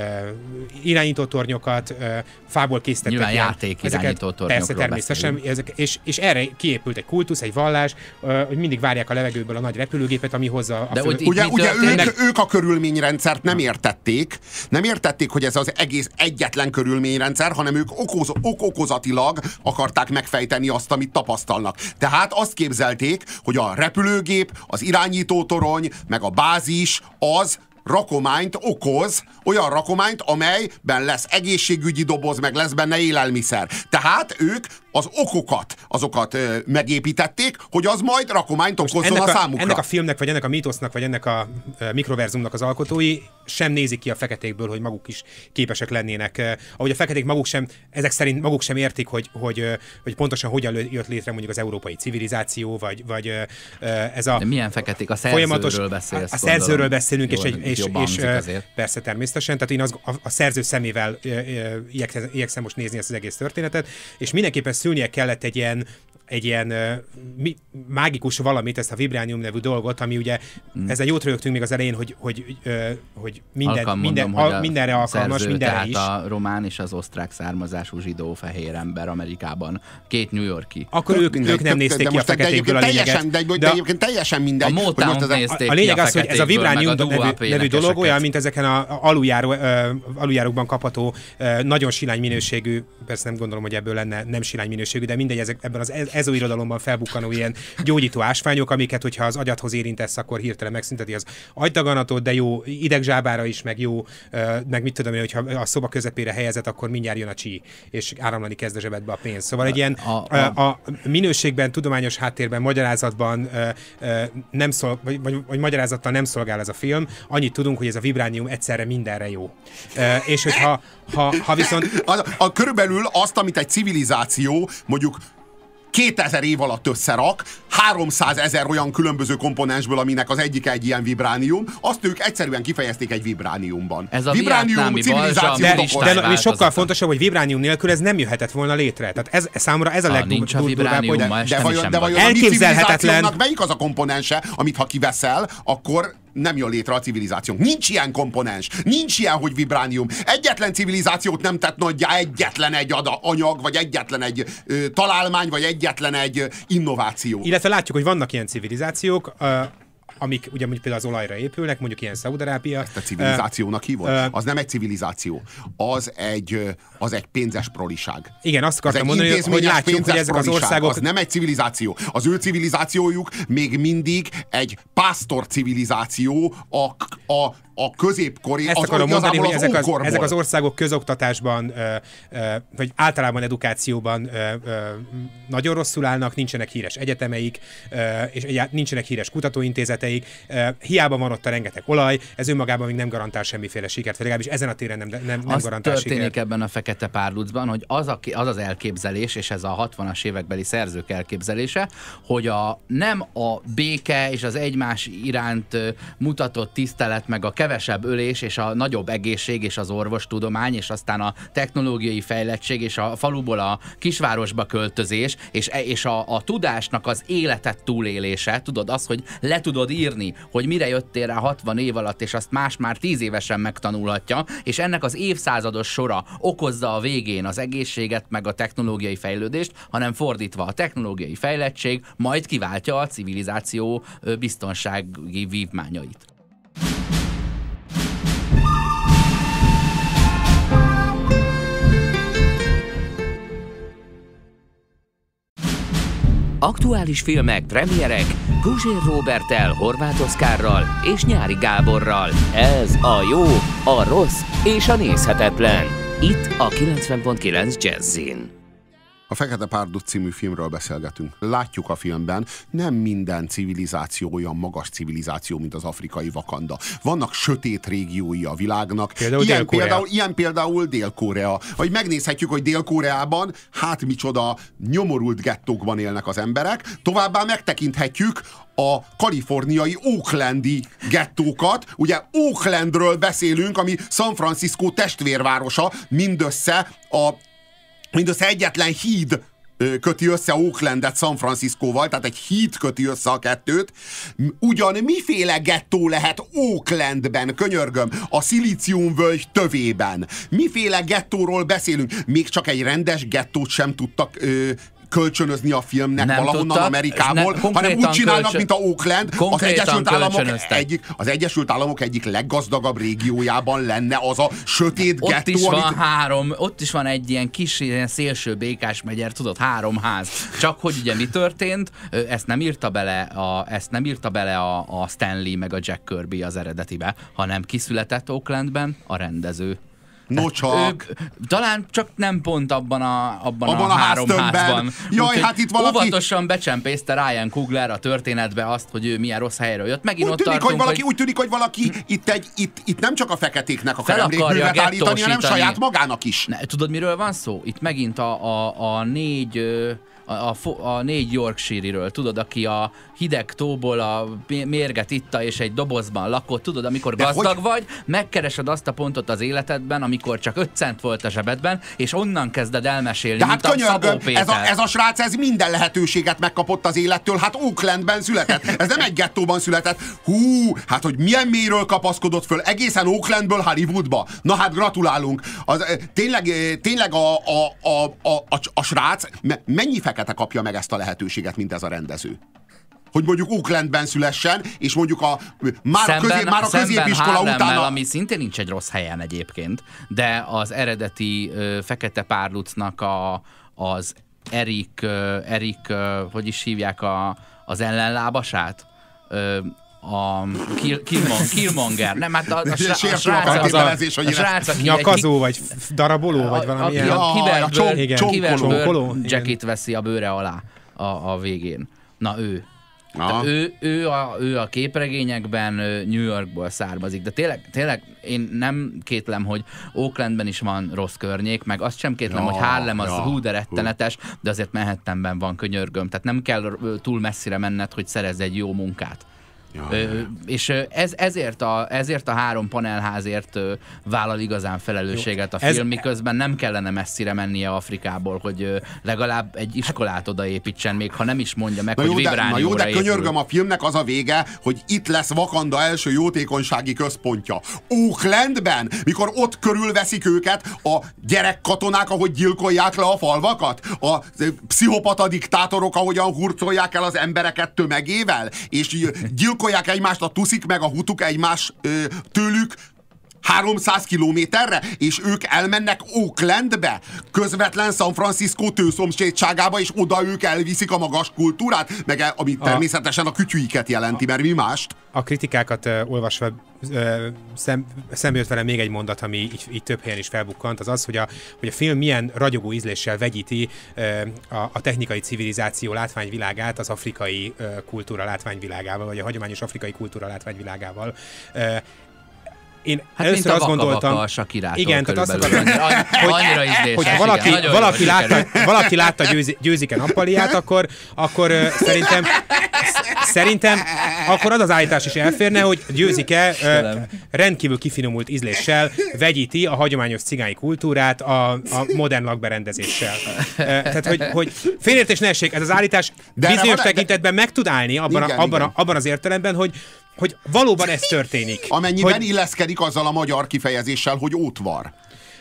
irányító tornyokat, fából készítettek. Nyilván játék irányító tornyokról. Persze, természetesen, ezek, és, és erre kiépült egy kultusz, egy vallás, hogy mindig várják a levegőből a nagy repülőgépet, ami hozza a fő... Ugye, ugye ők, ők a körülményrendszert nem értették, nem értették, hogy ez az egész egyetlen körülményrendszer, hanem ők okoz, ok-okozatilag akarták megfejteni azt, amit tapasztalnak. Tehát azt képzelték, hogy a repülőgép, az irányítótorony, meg a bázis az rakományt okoz, olyan rakományt, amelyben lesz egészségügyi doboz, meg lesz benne élelmiszer. Tehát ők az okokat, azokat ö, megépítették, hogy az majd rakományt okozzon a, a számukra. Ennek a filmnek, vagy ennek a mítosznak, vagy ennek a uh, mikroverzumnak az alkotói sem nézik ki a feketékből, hogy maguk is képesek lennének. Uh, ahogy a feketék maguk sem, ezek szerint maguk sem értik, hogy, hogy, uh, hogy pontosan hogyan jött létre mondjuk az európai civilizáció, vagy, vagy uh, ez a... De milyen feketék? A szerzőről beszélsz. A, a szerzőről beszélünk, jó, és, egy, és, és uh, persze természetesen, tehát én az, a, a szerző szemével uh, uh, igyekszem, igyekszem most nézni ezt az egész történetet, és mindenképpen szülnie kellett egy ilyen, egy ilyen uh, mi, mágikus valamit, ezt a Vibránium nevű dolgot, ami ugye, hmm. ezen jót rögtünk még az elején, hogy, hogy, uh, hogy minden, Alkalm, minden, mondom, a, mindenre alkalmas, szerző, mindenre tehát is. a román és az osztrák származású zsidó fehér ember Amerikában. Két New York-i. Akkor ők, ők nem nézték ki a feketékből a lényeget. De, de, de egyébként teljesen mindegy. A Motown nézték a lényeg ki a az, hogy ez a Vibránium nevű, nevű dolog olyan, mint ezeken a aluljáró, uh, aluljárókban kapható uh, nagyon silány minőségű, persze nem gondolom, hogy ebből lenne nem silány minőségű, de mindegy, ezek, ebben az ezóirodalomban felbukkanó ilyen gyógyító ásványok, amiket, hogyha az agyadhoz érintesz, akkor hirtelen megszünteti az agydaganatot, de jó idegzsábára is, meg jó, uh, meg mit tudom én, hogyha a szoba közepére helyezett, akkor mindjárt jön a csí, és áramlani kezd a zsebedbe a pénz. Szóval egy ilyen a, a, a minőségben, tudományos háttérben, magyarázatban uh, uh, nem szol, vagy, vagy, vagy magyarázattal nem szolgál ez a film. Annyit tudunk, hogy ez a Vibránium egyszerre mindenre jó. Uh, és hogyha ha, ha viszont... A, a körülbelül azt, amit egy civilizáció mondjuk kétezer év alatt összerak, háromszázezer olyan különböző komponensből, aminek az egyik egy ilyen vibránium, azt ők egyszerűen kifejezték egy vibrániumban. Ez a vibránium civilizáció. De, de, de sokkal fontosabb, hogy vibránium nélkül ez nem jöhetett volna létre. Tehát ez számomra ez a legdurvább, hogy de, de vajon, de vajon elképzelhetetlen. A melyik az a komponense, amit ha kiveszel, akkor nem jön létre a civilizációnk. Nincs ilyen komponens. Nincs ilyen, hogy vibránium. Egyetlen civilizációt nem tett nagyjá egyetlen egy anyag, vagy egyetlen egy ö, találmány, vagy egyetlen egy innováció. Illetve látjuk, hogy vannak ilyen civilizációk, uh, amik ugye mondjuk például az olajra épülnek, mondjuk ilyen Szaúd-Arábia. Ezt a civilizációnak hívod? Uh, az nem egy civilizáció. Az egy, az egy pénzes proliság. Igen, azt akartam mondani, hogy látjuk, hogy ezek az országok... Az nem egy civilizáció. Az ő civilizációjuk még mindig egy pásztor civilizáció a, a a középkori, ezt az, akarom mondani, hogy az ezek az, ezek az országok közoktatásban, ö, ö, vagy általában edukációban ö, ö, nagyon rosszul állnak, nincsenek híres egyetemeik, ö, és nincsenek híres kutatóintézeteik, ö, hiába van ott a rengeteg olaj, ez önmagában még nem garantál semmiféle sikert, vagy legalábbis ezen a téren nem, nem, nem az garantál történik sikert. Ebben a Fekete Párducban, hogy az, a, az az elképzelés, és ez a hatvanas évekbeli szerzők elképzelése, hogy a, nem a béke és az egymás iránt mutatott tisztelet, meg a kevesebb ölés, és a nagyobb egészség, és az orvostudomány, és aztán a technológiai fejlettség, és a faluból a kisvárosba költözés, és, és a, a tudásnak az életet túlélése, tudod, az, hogy le tudod írni, hogy mire jöttél rá hatvan év alatt, és azt más már tíz évesen megtanulhatja, és ennek az évszázados sora okozza a végén az egészséget, meg a technológiai fejlődést, hanem fordítva a technológiai fejlettség majd kiváltja a civilizáció biztonsági vívmányait. Aktuális filmek, premierek, Guzsér Róberttel, Horváth Oszkárral és Nyári Gáborral. Ez a jó, a rossz és a nézhetetlen. Itt a kilencven pont kilenc Jazzin. A Fekete Párduc című filmről beszélgetünk. Látjuk a filmben, nem minden civilizáció olyan magas civilizáció, mint az afrikai Wakanda. Vannak sötét régiói a világnak. Például ilyen, Dél-Korea. például, ilyen például Dél-Korea. Vagy megnézhetjük, hogy Dél-Koreában hát micsoda nyomorult gettókban élnek az emberek. Továbbá megtekinthetjük a kaliforniai Oaklandi gettókat. Ugye Oaklandről beszélünk, ami San Francisco testvérvárosa, mindössze a Mindössze egyetlen híd köti össze Oaklandet San Franciscóval, tehát egy híd köti össze a kettőt. Ugyan miféle gettó lehet Oaklandben, könyörgöm, a szilíciumvölgy tövében? Miféle gettóról beszélünk? Még csak egy rendes gettót sem tudtak ö, kölcsönözni a filmnek nem valahonnan tudtak, Amerikából, ne, hanem úgy csinálnak, kölcsön... mint a Oakland. Az Egyesült, Államok egyik, az Egyesült Államok egyik leggazdagabb régiójában lenne az a sötét ott gettó, is van amit... három, ott is van egy ilyen kis, ilyen szélső békás megyer, tudod, három ház. Csak hogy ugye mi történt, ezt nem írta bele a, ezt nem írta bele a, a Stanley meg a Jack Kirby az eredetibe, hanem kiszületett Oaklandben a rendező. No csak. Ők, talán csak nem pont abban a, abban abban a, a három háztömbben. házban. Jaj, úgy, hát itt valaki... Óvatosan becsempészte Ryan Coogler a történetbe azt, hogy ő milyen rossz helyről jött. Megint úgy, ott tűnik, tartunk, hogy valaki, hogy... úgy tűnik, hogy valaki itt, egy, itt, itt nem csak a feketéknek akar Fel akarja emlékművet állítani, hanem gettósítani. saját magának is. Ne, tudod, miről van szó? Itt megint a, a, a négy... A, a, a négy Yorkshire-ről, tudod, aki a hideg tóból a mérget itta és egy dobozban lakott, tudod, amikor De gazdag hogy? vagy, megkeresed azt a pontot az életedben, amikor csak öt cent volt a zsebedben, és onnan kezded elmesélni, De mint hát a Szabó könyörgöm, Péter. ez a, ez a srác, ez minden lehetőséget megkapott az élettől, hát Oaklandben született, ez nem egy gettóban született. Hú, hát hogy milyen mélyről kapaszkodott föl, egészen Oaklandből Hollywoodba. Na hát gratulálunk. Az, tényleg tényleg a, a, a, a, a, a srác, mennyi fekete kapja meg ezt a lehetőséget, mint ez a rendező? Hogy mondjuk Oaklandben szülessen, és mondjuk a, már, szemben, a, közé, már a középiskola után... A... ami szintén nincs egy rossz helyen egyébként, de az eredeti ö, Fekete Párducnak a, az Erik, ö, Erik ö, hogy is hívják a, az ellenlábasát? Ö, a Kill, Killmon, Killmonger, nem, hát a, a, a, a srác, a, a srác, aki nyakazó, vagy daraboló, vagy valami ilyen. A kiverből csonkoló jacket veszi a bőre alá a, a végén. Na ő. Na. Ő, ő, a, ő a képregényekben New Yorkból származik, de tényleg, tényleg én nem kétlem, hogy Oaklandben is van rossz környék, meg azt sem kétlem, ja, hogy Harlem az ja, hú de rettenetes, de azért Manhattanben van, könyörgöm, tehát nem kell túl messzire menned, hogy szerezz egy jó munkát. Ja, Ö, és ez, ezért, a, ezért a három panelházért ö, vállal igazán felelősséget a Ez- film, miközben nem kellene messzire mennie Afrikából, hogy ö, legalább egy iskolát odaépítsen, még ha nem is mondja meg, Na hogy jó, de, na vibránióra jó, de épül. könyörgöm, a filmnek az a vége, hogy itt lesz Wakanda első jótékonysági központja. Oaklandben, mikor ott körülveszik őket a gyerekkatonák, ahogy gyilkolják le a falvakat, a pszichopata diktátorok, ahogyan hurcolják el az embereket tömegével, és gyilkolják egymást a tuszik, meg a hutuk egymás ö, tőlük háromszáz kilométerre, és ők elmennek Oaklandbe, közvetlen San Francisco tőszomszédságába, és oda ők elviszik a magas kultúrát, meg el, ami A- természetesen a kütyüiket jelenti, mert mi mást? A kritikákat uh, olvasva uh, szem, szembe jött velem még egy mondat, ami így, így több helyen is felbukkant, az az, hogy a, hogy a film milyen ragyogó ízléssel vegyíti uh, a, a technikai civilizáció látványvilágát az afrikai uh, kultúra látványvilágával, vagy a hagyományos afrikai kultúra látványvilágával. Uh, Én Hát először mint a azt gondoltam, a Shakirától igen, tehát azt körülbelül. akartam, Annyira, annyira ízléses. hogyha igen, valaki, nagyon valaki, jól látta, sikerült. valaki látta győzi, Győzike nappaliát, akkor, akkor uh, szerintem, szerintem akkor az az állítás is elférne, hogy Győzike uh, rendkívül kifinomult ízléssel vegyíti a hagyományos cigányi kultúrát a, a modern lakberendezéssel. Uh, tehát, hogy, hogy félértés ne essék, ez az állítás De bizonyos de- tekintetben meg tud állni abban, Igen, a, abban, igen. a, abban az értelemben, hogy hogy valóban ez történik. Amennyiben hogy, illeszkedik azzal a magyar kifejezéssel, hogy ótvar.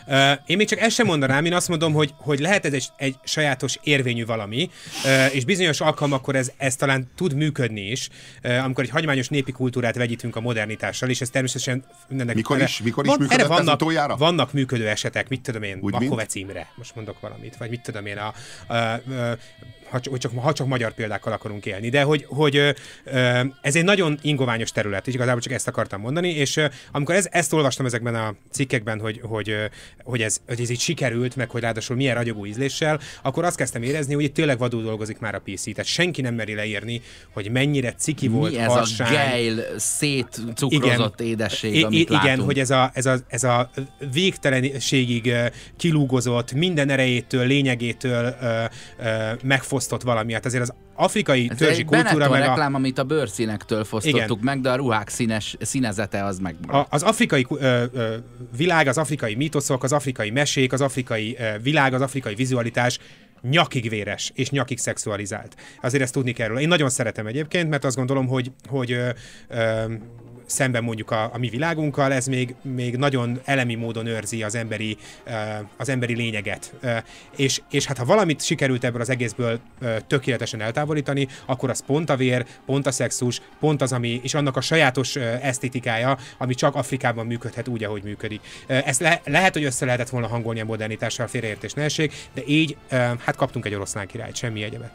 Uh, én még csak ezt sem mondanám, én azt mondom, hogy, hogy lehet ez egy, egy sajátos érvényű valami, uh, és bizonyos alkalmakkor ez, ez talán tud működni is, uh, amikor egy hagyományos népi kultúrát vegyítünk a modernitással, és ez természetesen... Mikor is, mikor is van, működött vannak, ez utoljára? Vannak működő esetek, mit tudom én, Úgy Makovec Imre, most mondok valamit, vagy mit tudom én, a, a, a, a, ha, csak, ha csak magyar példákkal akarunk élni, de hogy, hogy ez egy nagyon ingoványos terület, és igazából csak ezt akartam mondani, és amikor ez, ezt olvastam ezekben a cikkekben, hogy, hogy, hogy, ez, hogy ez így sikerült, meg hogy ráadásul milyen ragyogó ízléssel, akkor azt kezdtem érezni, hogy itt tényleg vadul dolgozik már a pé cé, tehát senki nem meri leírni, hogy mennyire ciki volt, mi ez harsány, a gejl, szétcukrozott igen, édesség, amit igen, látunk. hogy ez a, ez a, ez a végtelenségig kilúgozott, minden erejétől, lényegétől ö, ö, megfosztott valami. Hát azért az afrikai ez törzsi kultúra meg a... reklám, amit a bőrszínektől fosztottuk igen. meg, de a ruhák színes, színezete az meg... A, az afrikai ö, ö, világ, az afrikai mítoszok, az afrikai mesék, az afrikai ö, világ, az afrikai vizualitás nyakig véres és nyakig szexualizált. Azért ezt tudni kell róla. Én nagyon szeretem egyébként, mert azt gondolom, hogy, hogy ö, ö, szemben mondjuk a, a mi világunkkal, ez még, még nagyon elemi módon őrzi az emberi, uh, az emberi lényeget. Uh, és, és hát ha valamit sikerült ebből az egészből uh, tökéletesen eltávolítani, akkor az pont a vér, pont a szexus, pont az, ami, és annak a sajátos uh, esztétikája, ami csak Afrikában működhet úgy, ahogy működik. Uh, ezt le, lehet, hogy össze lehetett volna hangolni a modernitással, félreértés ne essék, de így uh, hát kaptunk egy oroszlán királyt, semmi egyebet.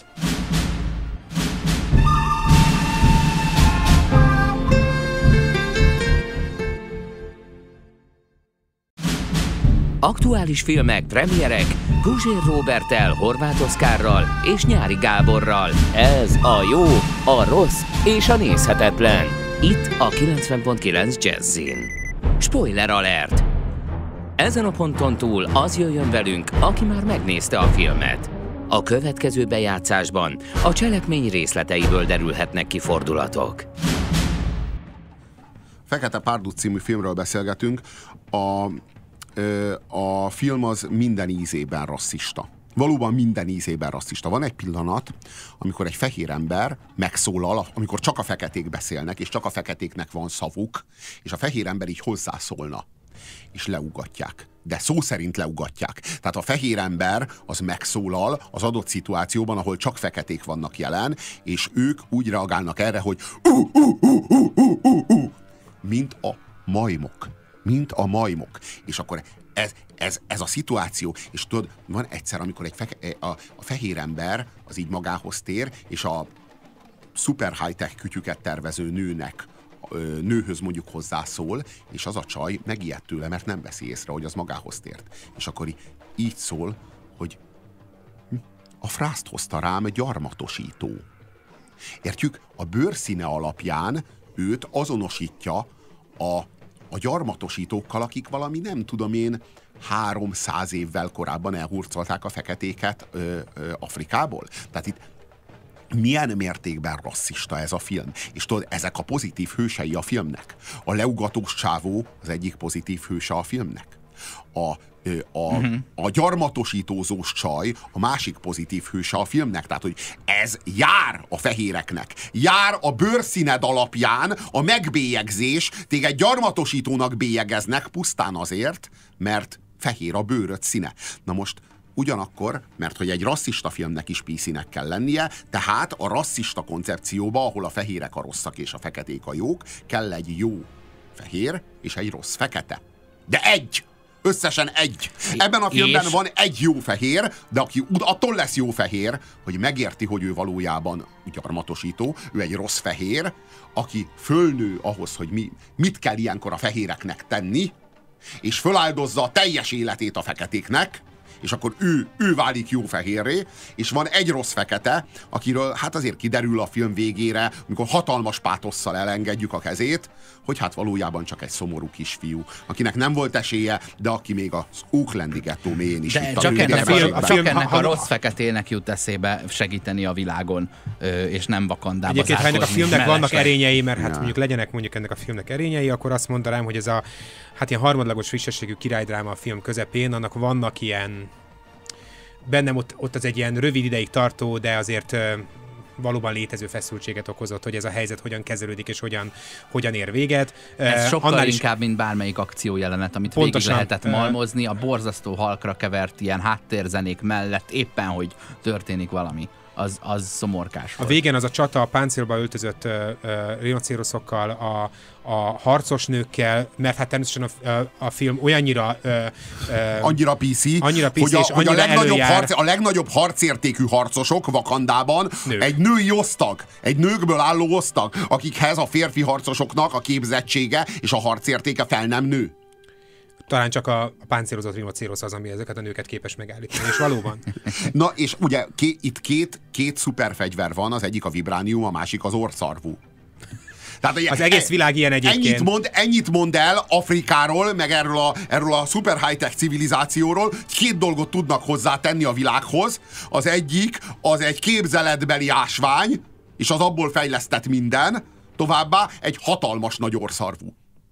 Aktuális filmek, premierek, Puzsér Róberttel, Horváth Oszkárral és Nyári Gáborral. Ez a jó, a rossz és a nézhetetlen. Itt a kilencven pont kilenc Jazzin. Spoiler alert! Ezen a ponton túl az jöjjön velünk, aki már megnézte a filmet. A következő bejátszásban a cselekmény részleteiből derülhetnek ki fordulatok. Fekete Párduc című filmről beszélgetünk. A A film az minden ízében rasszista. Valóban minden ízében rasszista. Van egy pillanat, amikor egy fehér ember megszólal, amikor csak a feketék beszélnek, és csak a feketéknek van szavuk, és a fehér ember így hozzászólna, és leugatják. De szó szerint leugatják. Tehát a fehér ember az megszólal az adott szituációban, ahol csak feketék vannak jelen, és ők úgy reagálnak erre, hogy uh, uh, uh, uh, uh, uh, uh, mint a majmok. Mint a majmok. És akkor ez, ez, ez a szituáció, és tudod, van egyszer, amikor egy feke, a, a fehér ember az így magához tér, és a szuper high-tech kütyüket tervező nőnek, nőhöz mondjuk hozzászól, és az a csaj megijed tőle, mert nem veszi észre, hogy az magához tért. És akkor így szól, hogy a frászt hozta rám gyarmatosító. Értjük? A bőrszíne alapján őt azonosítja a a gyarmatosítókkal, akik valami, nem tudom én, háromszáz évvel korábban elhurcolták a feketéket ö, ö, Afrikából. Tehát itt milyen mértékben rasszista ez a film. És tudod, ezek a pozitív hősei a filmnek. A leugatós csávó az egyik pozitív hőse a filmnek. A, ö, a, uh-huh. a gyarmatosítózós csaj a másik pozitív hőse a filmnek. Tehát, hogy ez jár a fehéreknek. Jár a bőrszíned alapján a megbélyegzés. Téged gyarmatosítónak bélyegeznek pusztán azért, mert fehér a bőröd színe. Na most ugyanakkor, mert hogy egy rasszista filmnek is pé cének kell lennie, tehát a rasszista koncepcióba, ahol a fehérek a rosszak és a feketék a jók, kell egy jó fehér és egy rossz fekete. De egy! Összesen egy. Ebben a filmben és... van egy jó fehér, de aki attól lesz jó fehér, hogy megérti, hogy ő valójában gyarmatosító, ő egy rossz fehér, aki fölnő ahhoz, hogy mi, mit kell ilyenkor a fehéreknek tenni, és föláldozza a teljes életét a feketéknek, és akkor ő, ő válik jó fehérré, és van egy rossz fekete, akiről hát azért kiderül a film végére, amikor hatalmas pátosszal elengedjük a kezét, hogy hát valójában csak egy szomorú kisfiú, akinek nem volt esélye, de aki még az Oaklandi gettó mélyén is de itt csak a ennek, a, film, a, csak ennek ha, a rossz feketének jut eszébe segíteni a világon, és nem Vakandába zárkozni. Egyébként, ha ennek a filmnek mellesleg. vannak erényei, mert hát ja. mondjuk legyenek mondjuk ennek a filmnek erényei, akkor azt mondanám, hogy ez a hát ilyen harmadlagos frissességű királydráma a film közepén, annak vannak ilyen bennem ott, ott az egy ilyen rövid ideig tartó, de azért valóban létező feszültséget okozott, hogy ez a helyzet hogyan kezelődik és hogyan, hogyan ér véget. Ez sokkal Annál inkább, is... mint bármelyik akciójelenet, amit pontosan, végig lehetett malmozni, a borzasztó halkra kevert ilyen háttérzenék mellett éppen, hogy történik valami. Az, az szomorkás volt. A végén az a csata a páncélba öltözött uh, uh, rinocéroszokkal, a, a harcos nőkkel, mert hát természetesen a, a, a film olyannyira uh, uh, annyira pé cé, annyira pé cé hogy, a, és hogy a, legnagyobb előjár... harc, a legnagyobb harcértékű harcosok Wakandában nők. Egy női osztag, egy nőkből álló osztag, akikhez a férfi harcosoknak a képzettsége és a harcértéke fel nem nő. Talán csak a, a páncélozott rinocérosz az, ami ezeket a nőket képes megállítani, és valóban. Na, és ugye ké, itt két, két szuperfegyver van, az egyik a vibránium, a másik az orrszarvú. Tehát, az egész világ ilyen egyébként. Ennyit mond, ennyit mond el Afrikáról, meg erről a, erről a szuper high-tech civilizációról, két dolgot tudnak hozzátenni a világhoz. Az egyik, az egy képzeletbeli ásvány, és az abból fejlesztett minden, továbbá egy hatalmas nagy orrszarvú.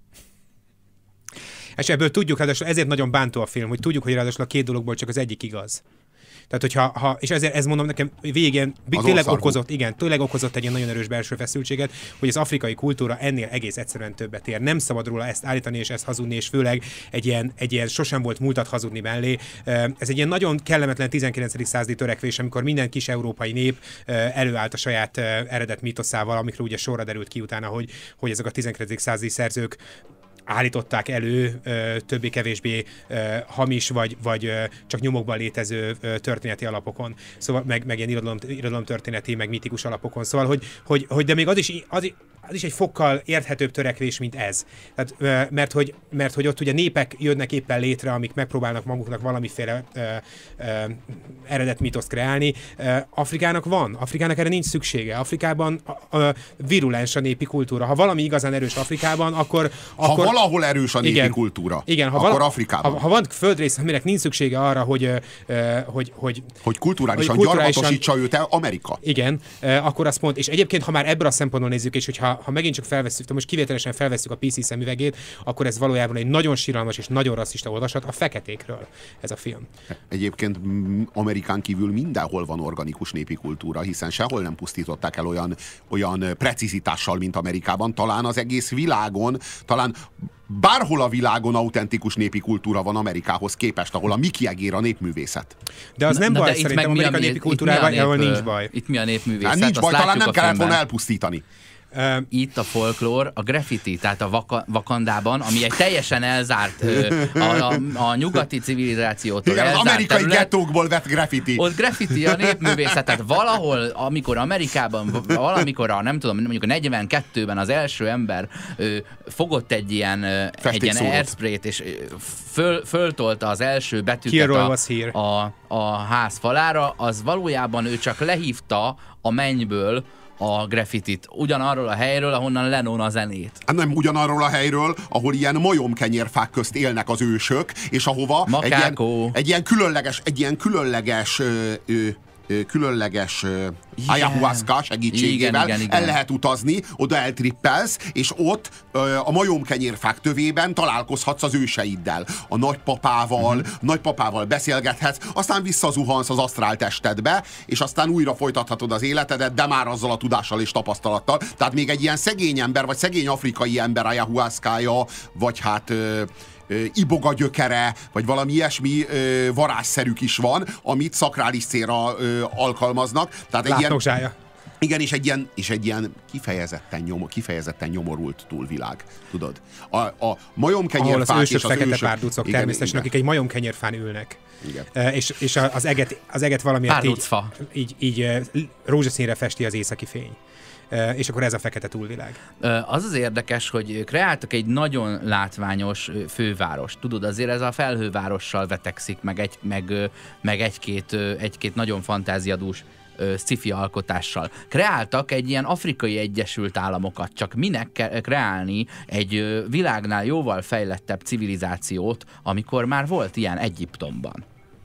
És ebből tudjuk, ráadásul ezért nagyon bántó a film, hogy tudjuk, hogy ráadásul a két dologból csak az egyik igaz. Tehát, hogyha, ha, és ezért ez mondom nekem végén, tényleg okozott, igen, tényleg okozott egy ilyen nagyon erős belső feszültséget, hogy az afrikai kultúra ennél egész egyszerűen többet ér. Nem szabad róla ezt állítani és ezt hazudni, és főleg egy ilyen, egy ilyen sosem volt múltat hazudni mellé. Ez egy ilyen nagyon kellemetlen tizenkilencedik századi törekvés, amikor minden kis európai nép előállt a saját eredet mítoszával, amikről ugye sorra derült ki utána, hogy, hogy ezek a tizenkilencedik századi szerzők állították elő többé-kevésbé hamis, vagy, vagy csak nyomokban létező történeti alapokon, szóval meg, meg ilyen irodalom, irodalomtörténeti, meg mitikus alapokon. Szóval, hogy, hogy, hogy de még az is, az, az is egy fokkal érthetőbb törekvés, mint ez. Tehát, mert, hogy, mert hogy ott ugye népek jönnek éppen létre, amik megpróbálnak maguknak valamiféle ö, ö, eredet mitoszt kreálni. Afrikának van, Afrikának erre nincs szüksége. Afrikában a, a virulens a népi kultúra. Ha valami igazán erős Afrikában, akkor, akkor valahol erős a népi igen, kultúra, igen, ha akkor vala, Afrikában. Ha, ha van földrész, aminek nincs szüksége arra, hogy hogy, hogy, hogy kulturálisan, hogy kulturálisan gyarmatosítsa őt el Amerika. Igen, akkor azt pont, és egyébként, ha már ebből a szempontból nézzük, és hogyha ha megint csak felvesszük, most kivételesen felvesszük a pé cé szemüvegét, akkor ez valójában egy nagyon siralmas és nagyon rasszista olvasat a feketékről, ez a film. Egyébként Amerikán kívül mindenhol van organikus népi kultúra, hiszen sehol nem pusztították el olyan, olyan precizitással, mint Amerikában. Talán az egész világon, talán bárhol a világon autentikus népi kultúra van Amerikához képest, ahol a Mickey Egér a népművészet. De az nem na, baj, de szerintem amerikai népi kultúrában, ahol nincs baj. Itt mi a népművészet? Hát nincs baj, talán nem kellett volna elpusztítani. Itt a folklór, a graffiti, tehát a vaka, Wakandában, ami egy teljesen elzárt, a, a, a nyugati civilizációtól igen, elzárt az amerikai terület, gettókból vett graffiti. Ott graffiti a népművészet, tehát valahol, amikor Amerikában, valamikor a, nem tudom, mondjuk a negyvenkettőben az első ember ö, fogott egy ilyen, egy ilyen airsprayt, és föl, föltolta az első betűket a, a, a ház falára, az valójában ő csak lehívta a mennyből a graffitit. Ugyanarról a helyről, ahonnan Lennon a zenét. Hát nem ugyanarról a helyről, ahol ilyen majomkenyérfák közt élnek az ősök, és ahova egy ilyen, egy ilyen különleges, egy ilyen különleges ö, ö, különleges uh, ayahuasca segítségével igen, igen, igen. el lehet utazni, oda eltrippelsz, és ott uh, a majomkenyérfák tövében találkozhatsz az őseiddel. A nagypapával, uh-huh. nagypapával beszélgethetsz, aztán visszazuhansz az asztrál testedbe, és aztán újra folytathatod az életedet, de már azzal a tudással és tapasztalattal. Tehát még egy ilyen szegény ember, vagy szegény afrikai ember ayahuascája, vagy hát uh, iboga gyökere, vagy valami ilyesmi ö, varázsszerük is van, amit szakrális célra ö, alkalmaznak. Tehát egy ilyen, igen, és egy ilyen, és egy ilyen kifejezetten, nyom, kifejezetten nyomorult túlvilág, tudod. A, a majomkenyérfák ahol az ősök és az fekete ősök, párducok természetesen, igen. akik egy majomkenyérfán ülnek. Igen. Uh, és, és az eget, az eget valamiért így, így, így uh, rózsaszínre festi az északi fény. Uh, és akkor ez a fekete túlvilág. Az az érdekes, hogy kreáltak egy nagyon látványos főváros. Tudod, azért ez a felhővárossal vetekszik, meg, egy, meg, meg egy-két, egy-két nagyon fantáziadús sci-fi alkotással. Kreáltak egy ilyen afrikai Egyesült Államokat, csak minek kreálni egy világnál jóval fejlettebb civilizációt, amikor már volt ilyen Egyiptomban.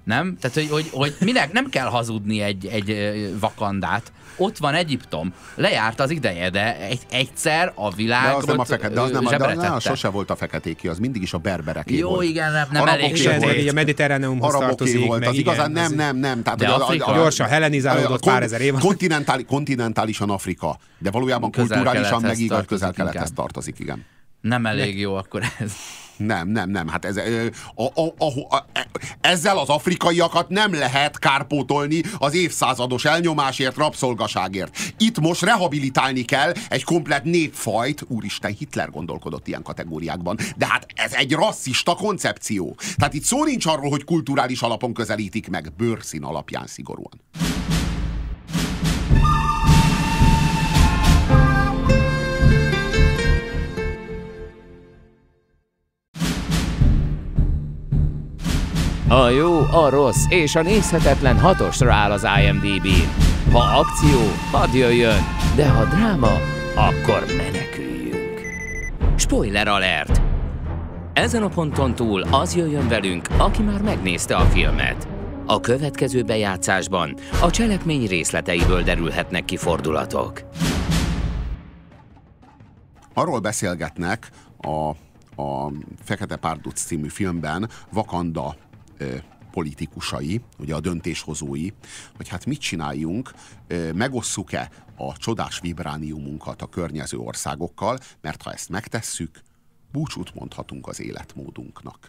Nem? Tehát, hogy, hogy, hogy minek nem kell hazudni egy, egy Wakandát. Ott van Egyiptom. Lejárt az ideje, de egy, egyszer a világot de az nem a fekete, de az nem, de az nem, sose volt a feketéké, az mindig is a berbereké Jó, volt. igen, nem, nem elég sötét. A mediterráneumhoz tartozik. Volt, meg, az igen, igazán nem, az nem, nem. Tehát, de hogy Afrika, a, a, a, gyorsan helenizálódott pár ezer év. Kontinentális, kontinentálisan Afrika, de valójában kulturálisan meg igaz közel-kelethez tartozik, igen. Nem elég jó akkor ez. Nem, nem, nem. Hát ez, a, a, a, a, ezzel az afrikaiakat nem lehet kárpótolni az évszázados elnyomásért, rabszolgaságért. Itt most rehabilitálni kell egy komplett népfajt, úristen, Hitler gondolkodott ilyen kategóriákban, de hát ez egy rasszista koncepció. Tehát itt szó nincs arról, hogy kulturális alapon közelítik meg, bőrszín alapján szigorúan. A jó, a rossz és a nézhetetlen hatosra áll az IMDb-n. Ha akció, hadd jöjjön, de ha dráma, akkor meneküljünk. Spoiler alert! Ezen a ponton túl az jöjjön velünk, aki már megnézte a filmet. A következő bejátszásban a cselekmény részleteiből derülhetnek ki fordulatok. Arról beszélgetnek a, a Fekete Párduc című filmben Wakanda politikusai, ugye a döntéshozói, hogy hát mit csináljunk, megosszuk-e a csodás vibrániumunkat a környező országokkal, mert ha ezt megtesszük, búcsút mondhatunk az életmódunknak.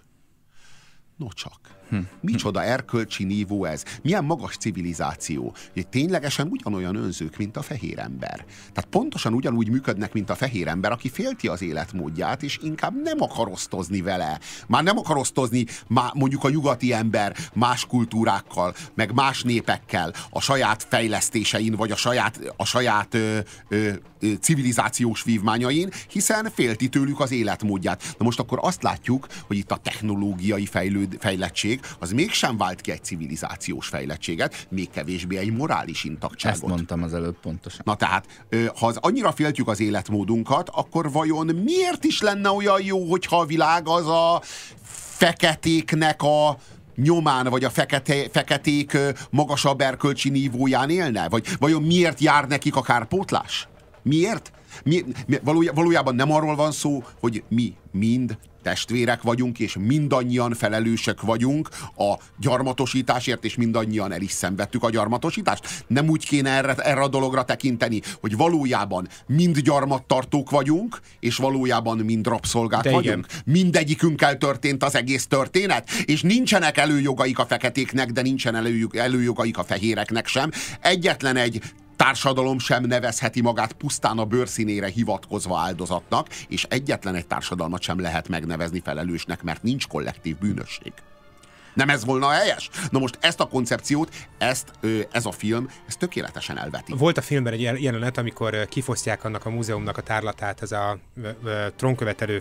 No csak. Hm. Micsoda erkölcsi nívó ez? Milyen magas civilizáció? Hogy ténylegesen ugyanolyan önzők, mint a fehér ember. Tehát pontosan ugyanúgy működnek, mint a fehér ember, aki félti az életmódját, és inkább nem akar osztozni vele. Már nem akar osztozni má, mondjuk a nyugati ember más kultúrákkal, meg más népekkel, a saját fejlesztésein, vagy a saját, a saját ö, ö, ö, civilizációs vívmányain, hiszen félti tőlük az életmódját. Na most akkor azt látjuk, hogy itt a technológiai fejlőd, fejlettség az mégsem vált ki egy civilizációs fejlettséget, még kevésbé egy morális intaktságot. Ezt mondtam az előbb pontosan. Na tehát, ha az annyira féltjük az életmódunkat, akkor vajon miért is lenne olyan jó, hogyha a világ az a feketéknek a nyomán, vagy a fekete, feketék magasabb erkölcsi nívóján élne? Vagy vajon miért jár nekik a kárpótlás? Miért? Mi, mi, valójában nem arról van szó, hogy mi mind testvérek vagyunk, és mindannyian felelősek vagyunk a gyarmatosításért, és mindannyian el is szenvedtük a gyarmatosítást. Nem úgy kéne erre, erre a dologra tekinteni, hogy valójában mind gyarmattartók vagyunk, és valójában mind rabszolgák de vagyunk. Igen. Mindegyikünkkel történt az egész történet, és nincsenek előjogaik a feketéknek, de nincsen előjog, előjogaik a fehéreknek sem. Egyetlen egy társadalom sem nevezheti magát pusztán a bőrszínére hivatkozva áldozatnak, és egyetlen egy társadalmat sem lehet megnevezni felelősnek, mert nincs kollektív bűnösség. Nem ez volna helyes? Na most ezt a koncepciót, ezt, ez a film, ez tökéletesen elveti. Volt a filmben egy jelenet, amikor kifosztják annak a múzeumnak a tárlatát, ez a trónkövetelő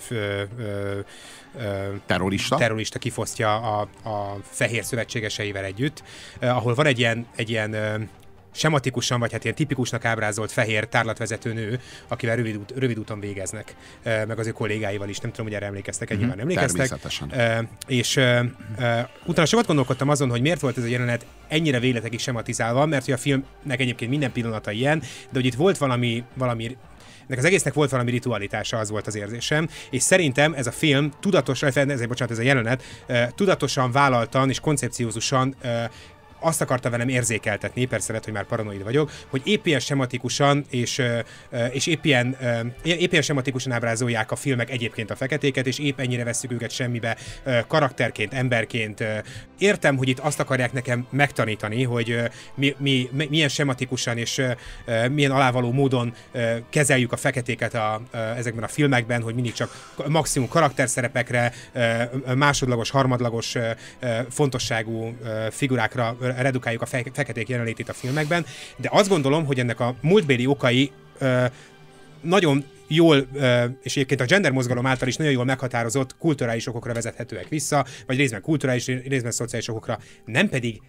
terrorista. terrorista kifosztja a, a fehér szövetségeseivel együtt, ahol van egy ilyen, egy ilyen sematikusan, vagy hát ilyen tipikusnak ábrázolt fehér tárlatvezető nő, akivel rövid, út, rövid úton végeznek, meg az ő kollégáival is, nem tudom, hogy erre emlékeztek, egy nyilván emlékeztek. Természetesen. És utána sokat gondolkodtam azon, hogy miért volt ez a jelenet ennyire végletekig sematizálva, mert hogy a filmnek egyébként minden pillanata ilyen, de hogy itt volt valami, valami ennek az egésznek volt valami ritualitása, az volt az érzésem, és szerintem ez a film tudatosan, ezért bocsánat, ez a jelenet, tudatosan, vállaltan és koncepciózusan azt akarta velem érzékeltetni, persze lehet, hogy már paranoid vagyok, hogy épp ilyen sematikusan és, és épp, ilyen, épp ilyen sematikusan ábrázolják a filmek egyébként a feketéket, és épp ennyire vesszük őket semmibe karakterként, emberként. Értem, hogy itt azt akarják nekem megtanítani, hogy mi, mi, milyen sematikusan és milyen alávaló módon kezeljük a feketéket a, a, ezekben a filmekben, hogy mindig csak maximum karakterszerepekre, másodlagos, harmadlagos fontosságú figurákra redukáljuk a fe- feketék jelenlétét a filmekben, de azt gondolom, hogy ennek a múltbéli okai ö, nagyon jól, ö, és egyébként a gender mozgalom által is nagyon jól meghatározott kulturális okokra vezethetőek vissza, vagy részben kulturális, részben szociális okokra, nem pedig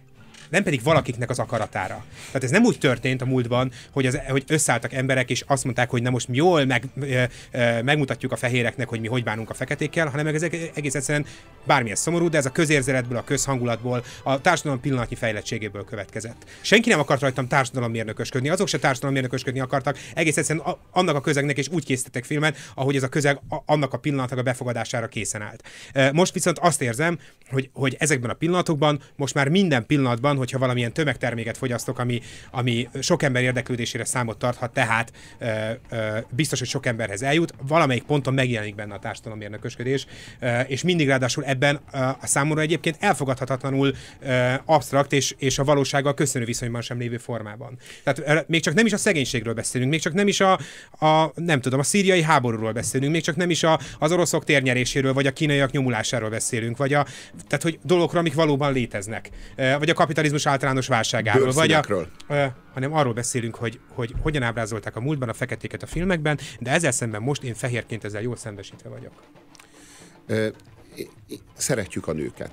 nem pedig valakiknek az akaratára. Tehát ez nem úgy történt a múltban, hogy, az, hogy összeálltak emberek, és azt mondták, hogy na most mi jól meg, megmutatjuk a fehéreknek, hogy mi hogy bánunk a feketékkel, hanem ez egész egyszerűen bármilyen szomorú, de ez a közérzeletből, a közhangulatból, a társadalom pillanatnyi fejlettségéből következett. Senki nem akart rajtam társadalommérnökösködni, azok se társadalommérnökösködni akartak, egész egyszerűen annak a közegnek és úgy készítettek filmet, ahogy ez a közeg annak a pillanatnak a befogadására készen állt. Most viszont azt érzem, hogy, hogy ezekben a pillanatokban, most már minden pillanatban, hogyha valamilyen tömegterméket fogyasztok, ami, ami sok ember érdeklődésére számot tarthat, tehát ö, ö, biztos, hogy sok emberhez eljut, valamelyik ponton megjelenik benne a társadalommérnökösködés, ö, és mindig ráadásul ebben ö, a számomra egyébként elfogadhatatlanul ö, absztrakt és, és a valósággal köszönő viszonyban sem lévő formában. Tehát ö, még csak nem is a szegénységről beszélünk, még csak nem is a, a nem tudom, a szíriai háborúról beszélünk, még csak nem is a, az oroszok térnyeréséről, vagy a kínaiak nyomulásáról beszélünk, vagy a, tehát hogy dolgokról, amik valóban léteznek, vagy a kapitalizmus általános válságáról, vagy a, hanem arról beszélünk, hogy, hogy hogyan ábrázolták a múltban a feketéket a filmekben, de ezzel szemben most én fehérként ezzel jól szembesítve vagyok. Szeretjük a nőket.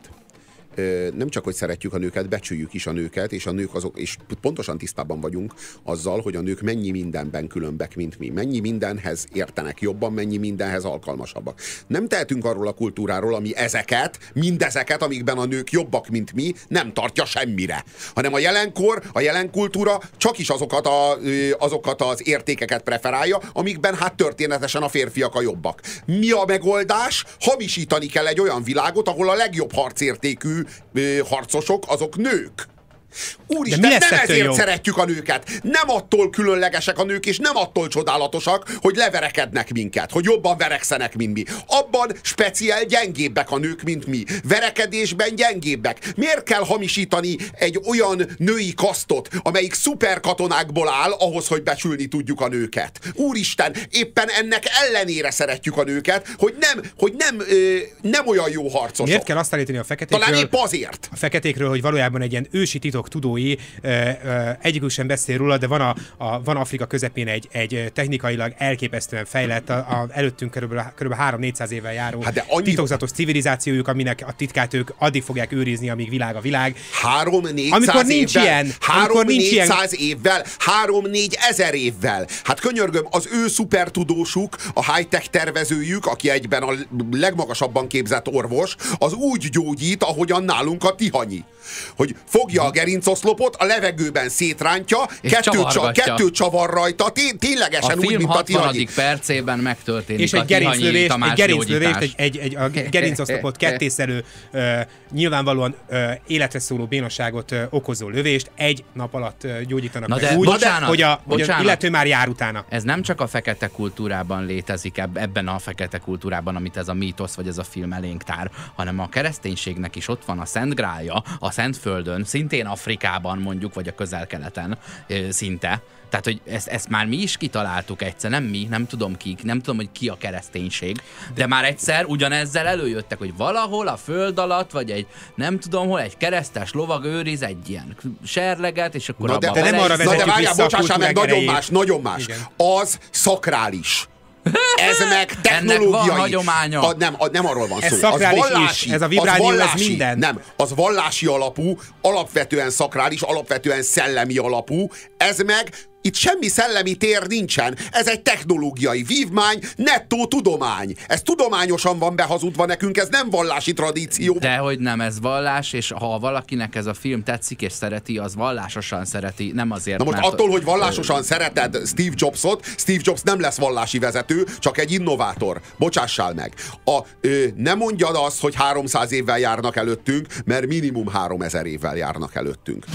Nem csak, hogy szeretjük a nőket, becsüljük is a nőket, és a nők azok, és pontosan tisztában vagyunk azzal, hogy a nők mennyi mindenben különbek, mint mi. Mennyi mindenhez értenek jobban, mennyi mindenhez alkalmasabbak. Nem tehetünk arról a kultúráról, ami ezeket, mindezeket, amikben a nők jobbak, mint mi, nem tartja semmire. Hanem a jelenkor, a jelen kultúra csak is azokat, a, azokat az értékeket preferálja, amikben hát történetesen a férfiak a jobbak. Mi a megoldás? Hamisítani kell egy olyan világot, ahol a legjobb harcértékű harcosok azok nők. Úristen, nem ezért jó? Szeretjük a nőket. Nem attól különlegesek a nők, és nem attól csodálatosak, hogy leverekednek minket, hogy jobban verekszenek, mint mi. Abban speciál gyengébbek a nők, mint mi. Verekedésben gyengébbek. Miért kell hamisítani egy olyan női kasztot, amelyik szuperkatonákból áll, ahhoz, hogy becsülni tudjuk a nőket? Úristen, éppen ennek ellenére szeretjük a nőket, hogy nem, hogy nem, ö, nem olyan jó harcosok. Miért kell azt állítani a feketékről? Talán épp azért. A feketékről, hogy valójában egy ilyen ősi titok tudói, egyikük sem beszél róla, de van, a, a, van Afrika közepén egy, egy technikailag elképesztően fejlett, a, a előttünk körülbelül, körülbelül három-négyszáz évvel járó hát annyi... titokzatos civilizációjuk, aminek a titkát ők addig fogják őrizni, amíg világ a világ. három-négyszáz évvel, három-négyszáz évvel, három-négy ezer évvel. Hát könyörgöm, az ő szupertudósuk, a high-tech tervezőjük, aki egyben a legmagasabban képzett orvos, az úgy gyógyít, ahogyan nálunk a Tihanyi. Hogy fogja a gerincoszlopot, a levegőben szétrántja, kettőt, csa, kettőt csavar rajta, té- ténylegesen úgy, mint a Tihanyi. A film hatvadik percében megtörténik és egy gerinclövést, egy gerinclövést, egy, egy, egy a gerincoszlopot kettészelő, uh, nyilvánvalóan uh, életre szóló bénaságot uh, okozó lövést egy nap alatt uh, gyógyítanak na meg de, úgy, bocsánat, hogy, a, bocsánat, hogy a illető már jár utána. Ez nem csak a fekete kultúrában létezik, ebben a fekete kultúrában, amit ez a mítosz vagy ez a film elénk tár, hanem a kereszténységnek is ott van a Szent Grálja, a Szentföldön, szintén Afrikában mondjuk, vagy a Közel-Keleten szinte. Tehát, hogy ezt, ezt már mi is kitaláltuk egyszer, nem mi, nem tudom kik, nem tudom, hogy ki a kereszténység, de már egyszer ugyanezzel előjöttek, hogy valahol a föld alatt, vagy egy, nem tudom hol, egy keresztes lovag őriz egy ilyen serleget, és akkor na abban de, de nem arra vezetjük vissza vissza a kultúrák meg, nagyon más, nagyon más. Igen. Az szakrális. Ez meg technológiai. Ennek van hagyománya. A, nem, a, nem arról van ez szó. Az vallási, is. Ez a vibránium, az vallási, ez minden. Nem, az vallási alapú, alapvetően szakrális, alapvetően szellemi alapú. Ez meg itt semmi szellemi tér nincsen. Ez egy technológiai vívmány, nettó tudomány. Ez tudományosan van behazudva nekünk, ez nem vallási tradíció. Dehogy nem, ez vallás, és ha valakinek ez a film tetszik és szereti, az vallásosan szereti, nem azért, na most mert... attól, hogy vallásosan ö... szereted Steve Jobsot, Steve Jobs nem lesz vallási vezető, csak egy innovátor. Bocsássál meg. A, ö, ne mondjad azt, hogy háromszáz évvel járnak előttünk, mert minimum háromezer évvel járnak előttünk.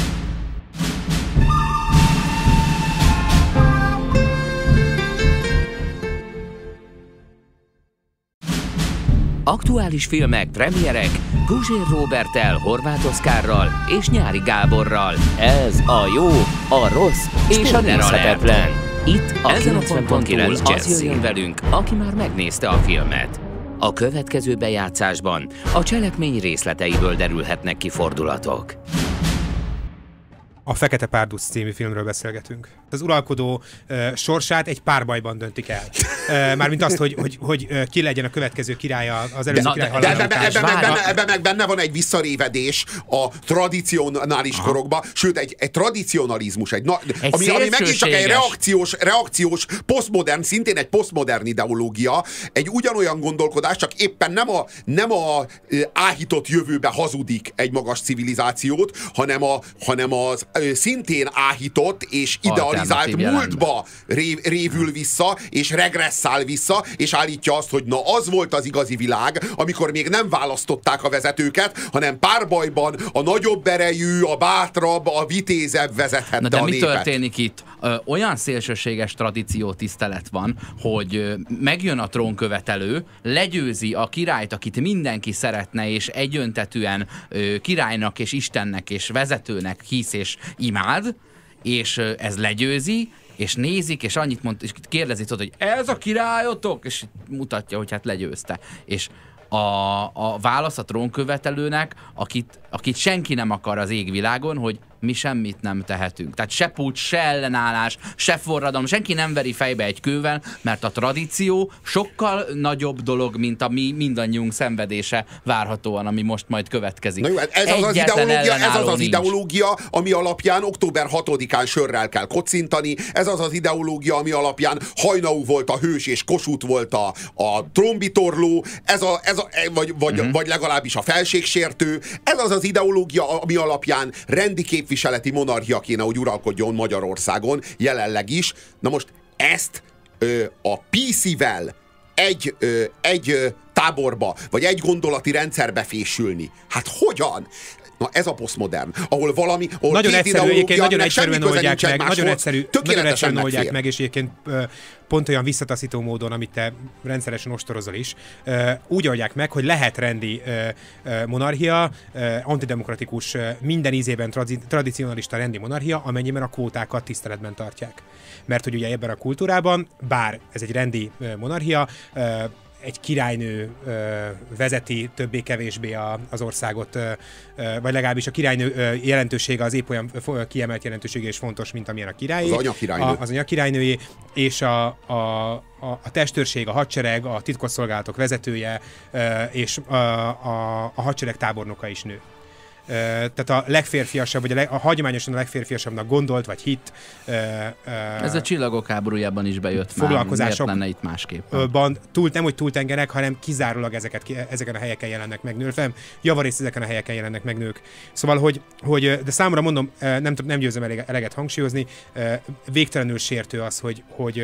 Aktuális filmek, premierek, Guzsér Róberttel, Horváth Oszkárral és Nyári Gáborral. Ez a jó, a rossz és a nézhetetlen. Itt a kilencven pont kilenc az jöjjön velünk, aki már megnézte a filmet. A következő bejátszásban a cselekmény részleteiből derülhetnek ki fordulatok. a Fekete Párduc című filmről beszélgetünk. Az uralkodó uh, sorsát egy párbajban döntik el. Uh, Mármint azt, hogy, hogy, hogy uh, ki legyen a következő királya az előző de, király de, de halála ebben, ebben, meg benne, ebben meg benne van egy visszarévedés a tradicionális Aha. korokba, sőt egy, egy tradicionalizmus, egy, na, egy ami, ami megint csak egy reakciós, reakciós posztmodern, szintén egy posztmodern ideológia, egy ugyanolyan gondolkodás, csak éppen nem a, nem a áhított jövőbe hazudik egy magas civilizációt, hanem, a, hanem az szintén áhított és idealizált múltba rév, révül vissza, és regresszál vissza, és állítja azt, hogy na az volt az igazi világ, amikor még nem választották a vezetőket, hanem párbajban a nagyobb erejű, a bátrabb, a vitézebb vezethette na de a mi népet. történik itt? Ö, olyan szélsőséges tradíció tisztelet van, hogy ö, megjön a trónkövetelő, legyőzi a királyt, akit mindenki szeretne, és egyöntetűen ö, királynak és istennek és vezetőnek hisz és imád, és ö, ez legyőzi, és nézik, és annyit mond, és kérdezi, tudod, hogy ez a királyotok, és mutatja, hogy hát legyőzte. És a, a válasz a trónkövetelőnek, akit, akit senki nem akar az égvilágon, hogy mi semmit nem tehetünk. Tehát se puccs, se ellenállás, se forradalom, senki nem veri fejbe egy kővel, mert a tradíció sokkal nagyobb dolog, mint a mi mindannyiunk szenvedése várhatóan, ami most majd következik. Na jó, ez az az, ideológia, ez az az ideológia, ami alapján október hatodikán sörrel kell kocintani, ez az az ideológia, ami alapján Hajnau volt a hős és Kossuth volt a, a trombitorló, ez a, ez a, vagy, vagy, uh-huh. vagy legalábbis a felségsértő, ez az az ideológia, ami alapján rendi képviseleti monarchia kéne, hogy uralkodjon Magyarországon, jelenleg is. Na most ezt ö, a pé cé-vel egy, ö, egy ö, táborba, vagy egy gondolati rendszerbe fésülni. Hát hogyan? Na ez a posztmodern, ahol valami, ahol nagyon két egyszerű, ideológia, nagyon egyszerűen oldják meg, nagyon egyszerű, nagyon egyszerűen oldják fér. meg, és egyébként pont olyan visszataszító módon, amit te rendszeresen ostorozol is, úgy oldják meg, hogy lehet rendi monarchia, antidemokratikus, minden ízében tradicionalista rendi monarchia, amennyiben a kvótákat tiszteletben tartják. Mert hogy ugye ebben a kultúrában, bár ez egy rendi monarchia, egy királynő ö, vezeti többé-kevésbé a, az országot, ö, vagy legalábbis a királynő ö, jelentősége az épp olyan ö, kiemelt jelentősége és fontos, mint amilyen a királyé. Az anyakirálynő. A, az anyakirálynőjé, és a, a, a, a testőrség, a hadsereg, a titkosszolgálatok vezetője, ö, és a, a, a hadsereg tábornoka is nő. Uh, tehát a legférfiasabb, vagy a, leg, a hagyományosan a legférfiasabbnak gondolt, vagy hit. Uh, uh, Ez a Csillagok háborújában is bejött már. Miért lenne itt másképp? Túl, nem, hogy túltengerek, hanem kizárólag ezeket, ezeken a helyeken jelennek meg nők. Javarészt ezeken a helyeken jelennek meg nők. Szóval, hogy, hogy de számomra mondom, nem, nem győzöm eleget hangsúlyozni, végtelenül sértő az, hogy, hogy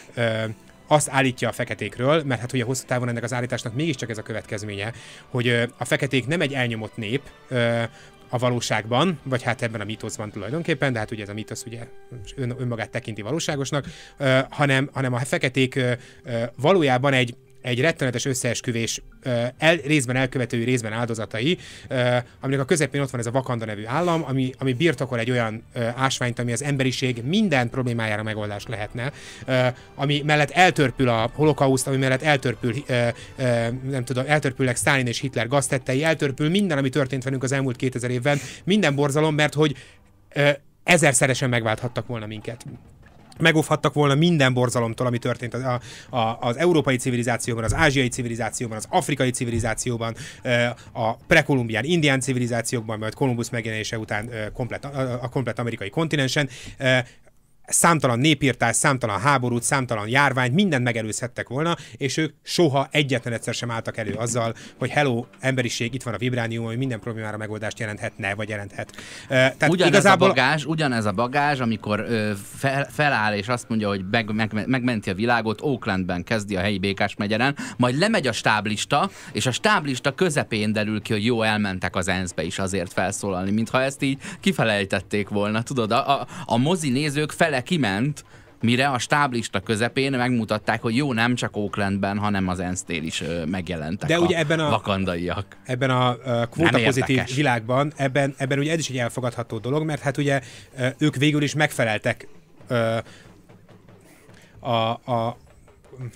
azt állítja a feketékről, mert hát ugye hosszú távon ennek az állításnak mégiscsak ez a következménye, hogy a feketék nem egy elnyomott nép a valóságban, vagy hát ebben a mítoszban tulajdonképpen, de hát ugye ez a mítosz ugye ön, önmagát tekinti valóságosnak, hanem, hanem a feketék valójában egy egy rettenetes összeesküvés el, részben elkövetői, részben áldozatai, aminek a közepén ott van ez a Wakanda nevű állam, ami, ami birtokol egy olyan ásványt, ami az emberiség minden problémájára megoldás lehetne, ami mellett eltörpül a holokauszt, ami mellett eltörpül, nem tudom, eltörpülnek Sztálin és Hitler gaztettei, eltörpül minden, ami történt velünk az elmúlt kétezer évben, minden borzalom, mert hogy ezerszeresen megválthattak volna minket. Megóvhattak volna minden borzalomtól, ami történt az, a, a, az európai civilizációban, az ázsiai civilizációban, az afrikai civilizációban, a prekolumbián, indián civilizációkban, majd Kolumbusz megjelenése után komplet, a, a komplet amerikai kontinensen. Számtalan népírtás, számtalan háborút, számtalan járványt, mindent megelőzhettek volna, és ők soha egyetlen egyszer sem álltak elő azzal, hogy hello, emberiség, itt van a vibránium, hogy minden problémára megoldást jelenthetne, vagy jelenthet. Tehát ugyanez igazából... a bagázs, ugyanez a bagázs, amikor ö, fel, feláll és azt mondja, hogy meg, meg, megmenti a világot, Oaklandben kezdi a helyi Békás megyeren, majd lemegy a stáblista, és a stáblista közepén derül ki, hogy jó, elmentek az é en es-be is azért felszólalni, mintha ezt így kifelejtették volna. Tudod, a, a, a mozi nézők fele kiment, mire a stáblista közepén megmutatták, hogy jó, nem csak Oaklandben, hanem az é en es-nél is ö, megjelentek de a ugye ebben a vakandaiak. Ebben a uh, kvóta pozitív világban, ebben, ebben ugye ez is egy elfogadható dolog, mert hát ugye uh, ők végül is megfeleltek uh, a, a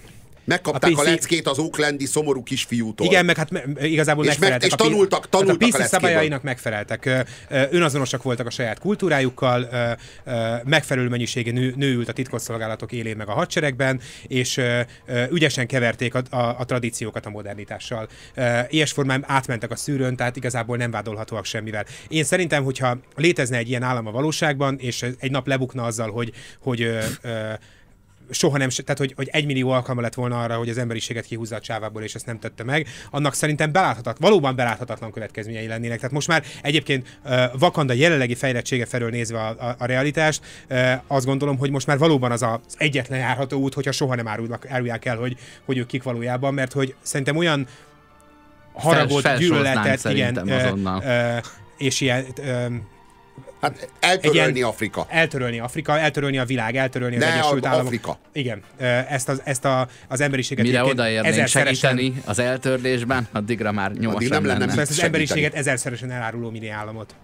Megkapták a, a, a leckét az oaklandi szomorú kisfiútól. Igen, meg hát igazából és megfeleltek. Meg, és tanultak, tanultak hát a pé cé a szabályainak megfeleltek. Önazonosak voltak a saját kultúrájukkal, megfelelő mennyiségű nő, nő ült a titkosszolgálatok élén meg a hadseregben, és ügyesen keverték a, a, a tradíciókat a modernitással. Ilyes formán átmentek a szűrőn, tehát igazából nem vádolhatóak semmivel. Én szerintem, hogyha létezne egy ilyen állam a valóságban, és egy nap lebukna azzal, hogy, hogy ö, ö, soha nem, tehát hogy, hogy egymillió alkalma lett volna arra, hogy az emberiséget kihúzza a csávából, és ezt nem tette meg, annak szerintem beláthatatlan, valóban beláthatatlan következményei lennének. Tehát most már egyébként uh, Wakanda jelenlegi fejlettsége felől nézve a, a, a realitást, uh, azt gondolom, hogy most már valóban az az egyetlen járható út, hogyha soha nem árulnak, árulják el, hogy, hogy ők kik valójában, mert hogy szerintem olyan haragot, gyűlöletet, igen, uh, uh, és ilyen uh, hát eltörölni Afrika. Eltörölni Afrika, eltörölni a világ, eltörölni az ne Egyesült Államok. Afrika. Igen, ezt az, ezt a, az emberiséget... Mire odaérnénk ezerszeresen... segíteni az eltörlésben, addigra már nyoma addig sem nem lenne. lenne. Ezt az emberiséget ezerszeresen eláruló mini államot.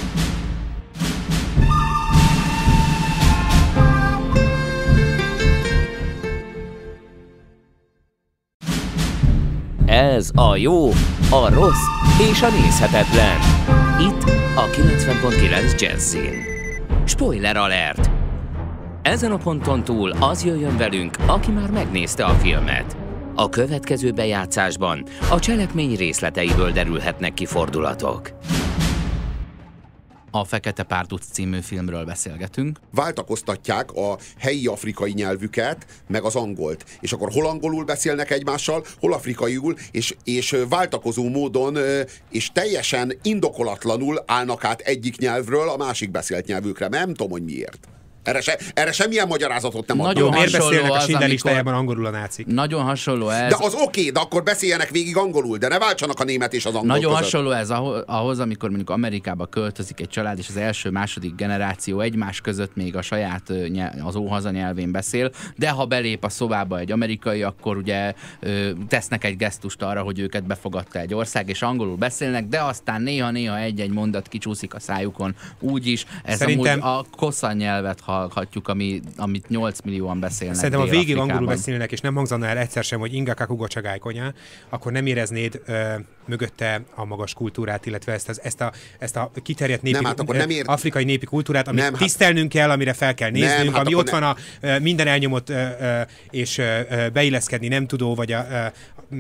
Ez a jó, a rossz és a nézhetetlen. Itt a kilencven pont kilenc Jazzin. Spoiler alert! Ezen a ponton túl az jöjjön velünk, aki már megnézte a filmet. A következő bejátszásban a cselekmény részleteiből derülhetnek ki fordulatok. A Fekete Párduc című filmről beszélgetünk. Váltakoztatják a helyi afrikai nyelvüket, meg az angolt. És akkor hol angolul beszélnek egymással, hol afrikaiul, és, és váltakozó módon, és teljesen indokolatlanul állnak át egyik nyelvről a másik beszélt nyelvükre. Nem tudom, hogy miért. Erre, se, erre semmilyen magyarázatot nem adnak. Miért beszélnek a Schindler listájában angolul a nácik? Nagyon hasonló ez. De az oké, de akkor beszéljenek végig angolul, de ne váltsanak a német és az angol Nagyon között. hasonló ez ahhoz, amikor mondjuk Amerikába költözik egy család, és az első-második generáció egymás között még a saját az óhaza nyelvén beszél, de ha belép a szobába egy amerikai, akkor ugye tesznek egy gesztust arra, hogy őket befogadta egy ország, és angolul beszélnek, de aztán néha-néha egy-egy mondat kicsúszik a szájukon. Úgyis ez Szerintem... amúgy a koszan nyelvet hallhatjuk, ami, amit nyolc millióan beszélnek. Szerintem, ha végig angolul beszélnek, és nem hangzana el egyszer sem, hogy Inga Kakugo Csagálykonya, akkor nem éreznéd ö, mögötte a magas kultúrát, illetve ezt, az, ezt, a, ezt a kiterjedt népi, nem, hát akkor nem ér... afrikai népi kultúrát, amit nem, hát... tisztelnünk kell, amire fel kell néznünk, nem, hát ami ott nem... van a minden elnyomott ö, ö, és ö, beilleszkedni nem tudó, vagy a ö,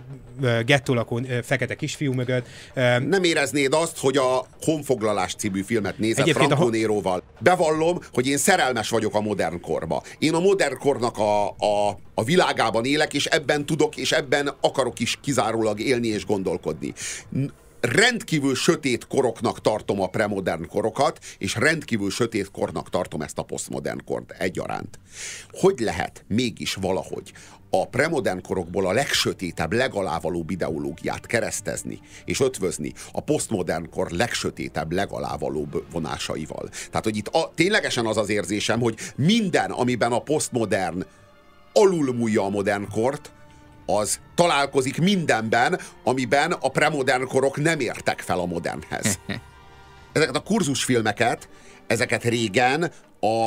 gettó lakó fekete kisfiú mögött. Nem éreznéd azt, hogy a Honfoglalás című filmet nézed Franco Néróval. Bevallom, hogy én szerelmes vagyok a modern korba. Én a modern kornak a, a, a világában élek, és ebben tudok, és ebben akarok is kizárólag élni és gondolkodni. Rendkívül sötét koroknak tartom a premodern korokat, és rendkívül sötét kornak tartom ezt a posztmodern kort egyaránt. Hogy lehet mégis valahogy a premodern korokból a legsötétebb, legalávalóbb ideológiát keresztezni és ötvözni a posztmodern kor legsötétebb, legalávalóbb vonásaival? Tehát, hogy itt a, ténylegesen az az érzésem, hogy minden, amiben a posztmodern alulmúlja a modern kort, az találkozik mindenben, amiben a premodern korok nem értek fel a modernhez. Ezeket a kurzusfilmeket, ezeket régen a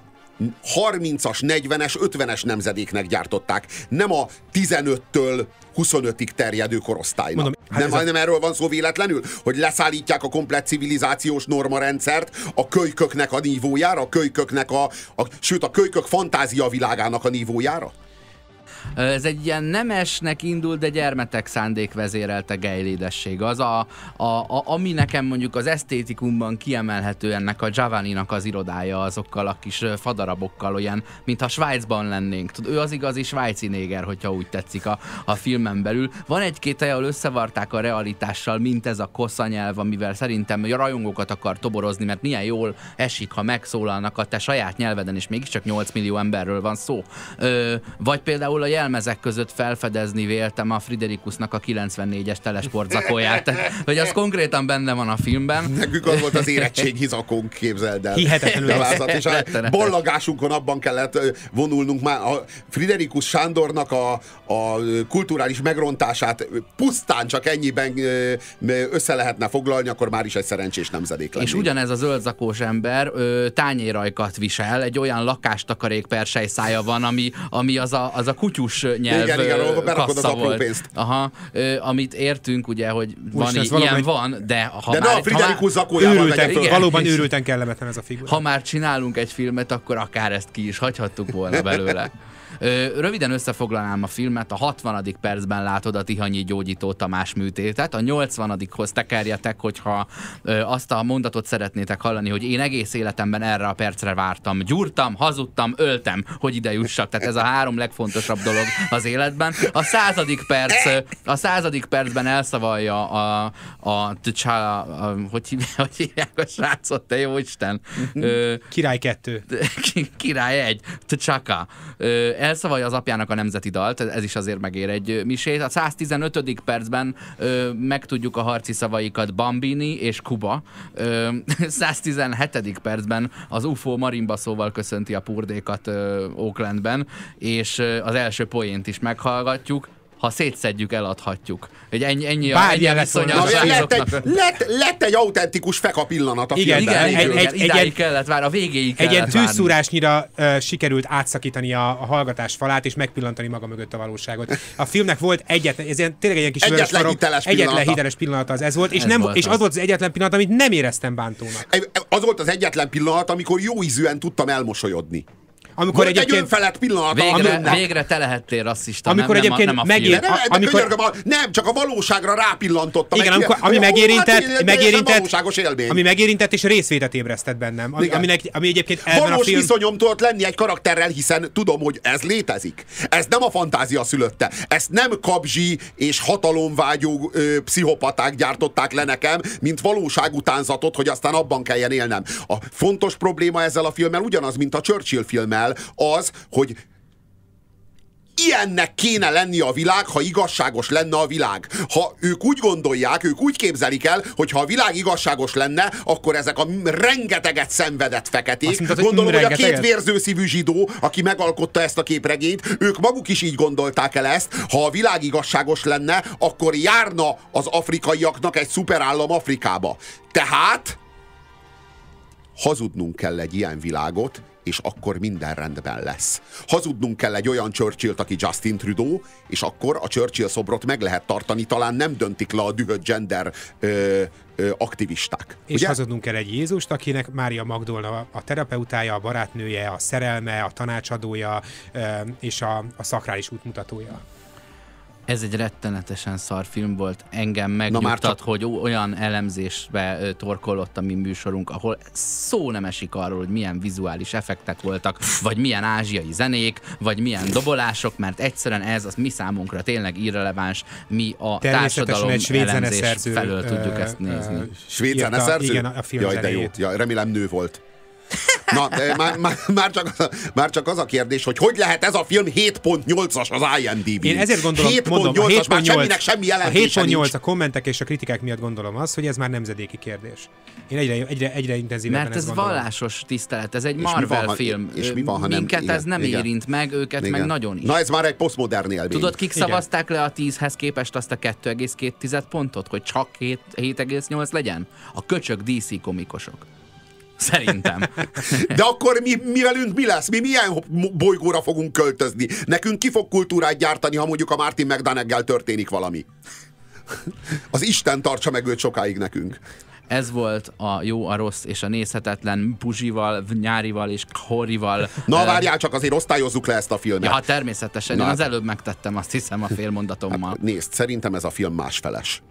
harmincas, negyvenes, ötvenes nemzedéknek gyártották. Nem a tizenöttől huszonötig terjedő korosztálynak. Mondom, hát nem, a... nem erről van szó véletlenül, hogy leszállítják a komplett civilizációs normarendszert a kölyköknek a nívójára, a kölyköknek a, a sőt a kölykök fantázia világának a nívójára? Ez egy ilyen nemesnek indult, de gyermetek szándék vezérelte gejlédesség. Az, a, a, a, ami nekem mondjuk az esztétikumban kiemelhető ennek a Giovanninak az irodája azokkal a kis fadarabokkal, olyan, mintha Svájcban lennénk. Tud, ő az igazi svájci néger, hogyha úgy tetszik a, a filmen belül. Van egy-két hely, ahol összevarták a realitással, mint ez a kosza nyelv, amivel szerintem a rajongókat akar toborozni, mert milyen jól esik, ha megszólalnak a te saját nyelveden, és mégiscsak nyolc millió emberről van szó. Ö, vagy például a jelmezek között felfedezni véltem a Friderikusnak a kilencvennégyes telesportzakóját. Tehát, hogy az konkrétan benne van a filmben. Nekünk az volt az érettségi zakónk, képzeld el. Hihetetlenül. És a ballagásunkon abban kellett vonulnunk már. A Friderikus Sándornak a, a kulturális megrontását pusztán csak ennyiben össze lehetne foglalni, akkor már is egy szerencsés nemzedék lennénk. És ugyanez a zöldzakós ember tányérajkat visel, egy olyan lakástakarék persejszája van, ami, ami az a, az a kutyus nyelv igen, igen, kassa volt. Pénzt. Aha, ö, amit értünk, ugye, hogy van Most í- ilyen van, de ha de már... ne a Friderikus zakójával őrülten, föl. valóban őrülten kellemetlen ez a figura. Ha már csinálunk egy filmet, akkor akár ezt ki is hagyhattuk volna belőle. Ö, röviden összefoglalnám a filmet, a hatvanadik percben látod a Tihanyi Gyógyító Tamás műtétet, a nyolcvanadikhoz tekerjetek, hogyha ö, azt a mondatot szeretnétek hallani, hogy én egész életemben erre a percre vártam. Gyúrtam, hazudtam, öltem, hogy ide jussak. Tehát ez a három legfontosabb dolog az életben. A századik perc, a századik percben elszavalja a, a, a, a hogy hívják, hogy hívják a srácot, te jó Isten. Ö, Király kettő. Király egy, T'Chaka. Elszavalja az apjának a nemzeti dalt, ez is azért megér egy misét. A száztizenötödik percben ö, megtudjuk a harci szavaikat Bambini és Kuba. Ö, száztizenhetedik percben az u f o marimbaszóval köszönti a purdékat ö, Oaklandben, és ö, az első poént is meghallgatjuk. Ha szétszedjük, eladhatjuk. Egy ennyi, ennyi, a, ennyi a viszony a lett, egy, lett, lett egy autentikus feka pillanat a igen, filmben. Igen, igen, egy, igen, egy, idáig egy, kellett várni, a végéig egy kellett ilyen tűzszúrásnyira uh, sikerült átszakítani a, a hallgatás falát, és megpillantani maga mögött a valóságot. A filmnek volt egyetlen, ez ilyen, tényleg egy ilyen kis egyetlen hiteles egyetlen hiteles pillanata az ez volt, és, ez nem, volt és az. az volt az egyetlen pillanat, amit nem éreztem bántónak. Az volt az egyetlen pillanat, amikor jó ízűen tudtam elmosolyodni. Amikor volt egy önfelett pillanat. Végre, amikor, végre te lehettél rasszista, amikor nem, egyébként nem a, nem a megér, nem, amikor, könyörgöm, nem, csak a valóságra rápillantottam. Igen, amikor, ami jó, megérintett, hát, megérintett élmény. ami megérintett és részvétet ébresztett bennem. Ami, aminek, ami egyébként ebben valós a film... viszonyom tudott lenni egy karakterrel, hiszen tudom, hogy ez létezik. Ez nem a fantázia szülötte. Ezt nem kabzsi és hatalomvágyó ö, pszichopaták gyártották le nekem, mint valóságutánzatot, hogy aztán abban kelljen élnem. A fontos probléma ezzel a filmmel ugyanaz, mint a Churchill filmmel, az, hogy ilyennek kéne lenni a világ, ha igazságos lenne a világ. Ha ők úgy gondolják, ők úgy képzelik el, hogy ha a világ igazságos lenne, akkor ezek a rengeteget szenvedett feketék, mondtad, gondolom, hogy, hogy a két vérzőszívű zsidó, aki megalkotta ezt a képregényt, ők maguk is így gondolták el ezt, ha a világ igazságos lenne, akkor járna az afrikaiaknak egy szuperállam Afrikába. Tehát hazudnunk kell egy ilyen világot, és akkor minden rendben lesz. Hazudnunk kell egy olyan Churchillt, aki Justin Trudeau, és akkor a Churchill szobrot meg lehet tartani, talán nem döntik le a dühött gender ö, ö, aktivisták. És ugye? hazudnunk kell egy Jézust, akinek Mária Magdolna a terapeutája, a barátnője, a szerelme, a tanácsadója ö, és a, a szakrális útmutatója. Ez egy rettenetesen szar film volt. Engem megnyugtat, csak... hogy olyan elemzésbe torkollott a mi műsorunk, ahol szó nem esik arról, hogy milyen vizuális effektek voltak, vagy milyen ázsiai zenék, vagy milyen dobolások, mert egyszerűen ez az mi számunkra tényleg irreleváns, mi a társadalom elemzés felől tudjuk uh, ezt nézni. Uh, svéd zeneszerző? Igen, a film Jaj, de jó. Ja, remélem nő volt. Na, de már, már, már, csak az a, már csak az a kérdés, hogy hogy lehet ez a film hét pont nyolcas az I M D B-n. Én ezért gondolom, hét pont nyolcas, már semminek semmi jelentése A hét pont nyolc nincs. a kommentek és a kritikák miatt gondolom az, hogy ez már nemzedéki kérdés. Én egyre, egyre, egyre intenzívebben Mert ez gondolom. vallásos tisztelet, ez egy és Marvel van, film. És mi van, ha nem, minket igen, ez nem igen, érint meg, őket igen. meg nagyon is. Na ez már egy posztmodern élmény. Tudod, kik igen. szavazták le a tízhez képest azt a kettő egész két pontot, hogy csak hét egész nyolc legyen? A köcsög dé cé komikosok. Szerintem. De akkor mi, mi velünk mi lesz? Mi milyen bolygóra fogunk költözni? Nekünk ki fog kultúrát gyártani, ha mondjuk a Martin McDonaghel történik valami? Az Isten tartsa meg őt sokáig nekünk. Ez volt a Jó, a Rossz és a Nézhetetlen Puzsival, Nyárival és Horival. Na várjál csak, azért osztályozzuk le ezt a filmet. Ja, természetesen. Na, én az előbb megtettem, azt hiszem, a félmondatommal. Hát nézd, szerintem ez a film másfeles.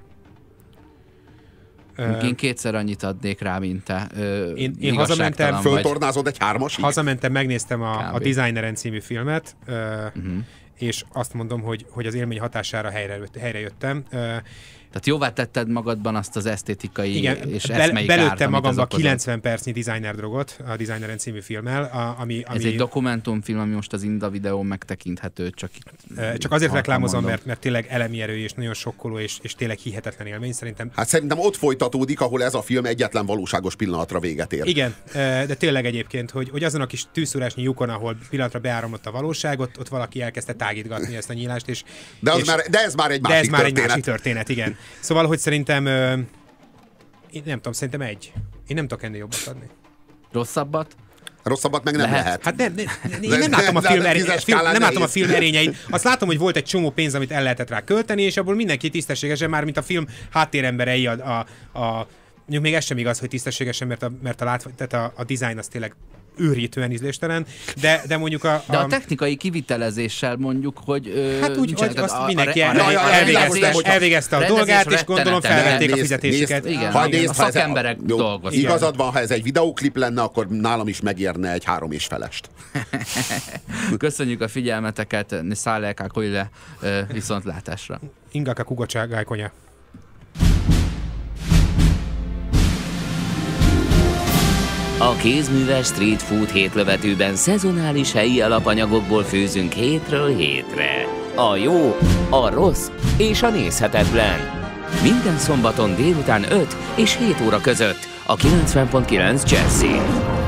Én kétszer annyit adnék rá, mint te. Ö, én, én hazamentem, föltornázod egy hármasig? Hazamentem, megnéztem a, a Designeren című filmet, uh, uh-huh. és azt mondom, hogy, hogy az élmény hatására helyre, helyre jöttem. Uh, Tehát jóvá tetted magadban azt az esztétikai igen, és be, eszmei belőttem kárt, amit magamba az kilencven percnyi designer drogot a Designeren című filmmel, a, ami, ami... Ez egy dokumentumfilm, ami most az Inda videón megtekinthető, csak... Csak azért reklámozom, mert, mert tényleg elemi erő és nagyon sokkoló és, és tényleg hihetetlen élmény szerintem. Hát szerintem ott folytatódik, ahol ez a film egyetlen valóságos pillanatra véget ér. Igen, de tényleg egyébként, hogy, hogy azon a kis tűzszúrásnyi lyukon, ahol pillanatra beáramlott a valóság, ott, ott valaki elkezdte tágítgatni ezt a nyílást. És, de, az és, már, de ez már egy de másik ez már történet. egy másik történet, igen. Szóval, hogy szerintem, én nem tudom, szerintem egy. Én nem tudok ennél jobbat adni. Rosszabbat? Rosszabbat meg nem lehet. lehet. Hát nem, nem, én nem látom a film, erény, film, nem látom a film erényeit. Azt látom, hogy volt egy csomó pénz, amit el lehetett rá költeni, és abból mindenki tisztességesen, már mint a film háttéremberei a, a, a mondjuk még ez sem igaz, hogy tisztességesen, mert a, mert a, látva, tehát a, a design az tényleg őrítően ízléstelen, de, de mondjuk a, a... De a technikai kivitelezéssel mondjuk, hogy... Ö, hát úgy, hogy azt a, mindenki a, el, a, a, a elvégezte, a, elvégezte a dolgát, és gondolom felvették a fizetésüket. Igen, ha a nézd, szakemberek jó, dolgoztak. Igazad van, ha ez egy videóklip lenne, akkor nálam is megérne egy három és felest. Köszönjük a figyelmeteket, Szállelká Koile viszontlátásra. Ingaka Kugocságájkonya. A kézműves street food hétlövetőben szezonális helyi alapanyagokból főzünk hétről hétre. A jó, a rossz és a nézhetetlen. Minden szombaton délután öt és hét óra között a kilencven pont kilenc Jazzin.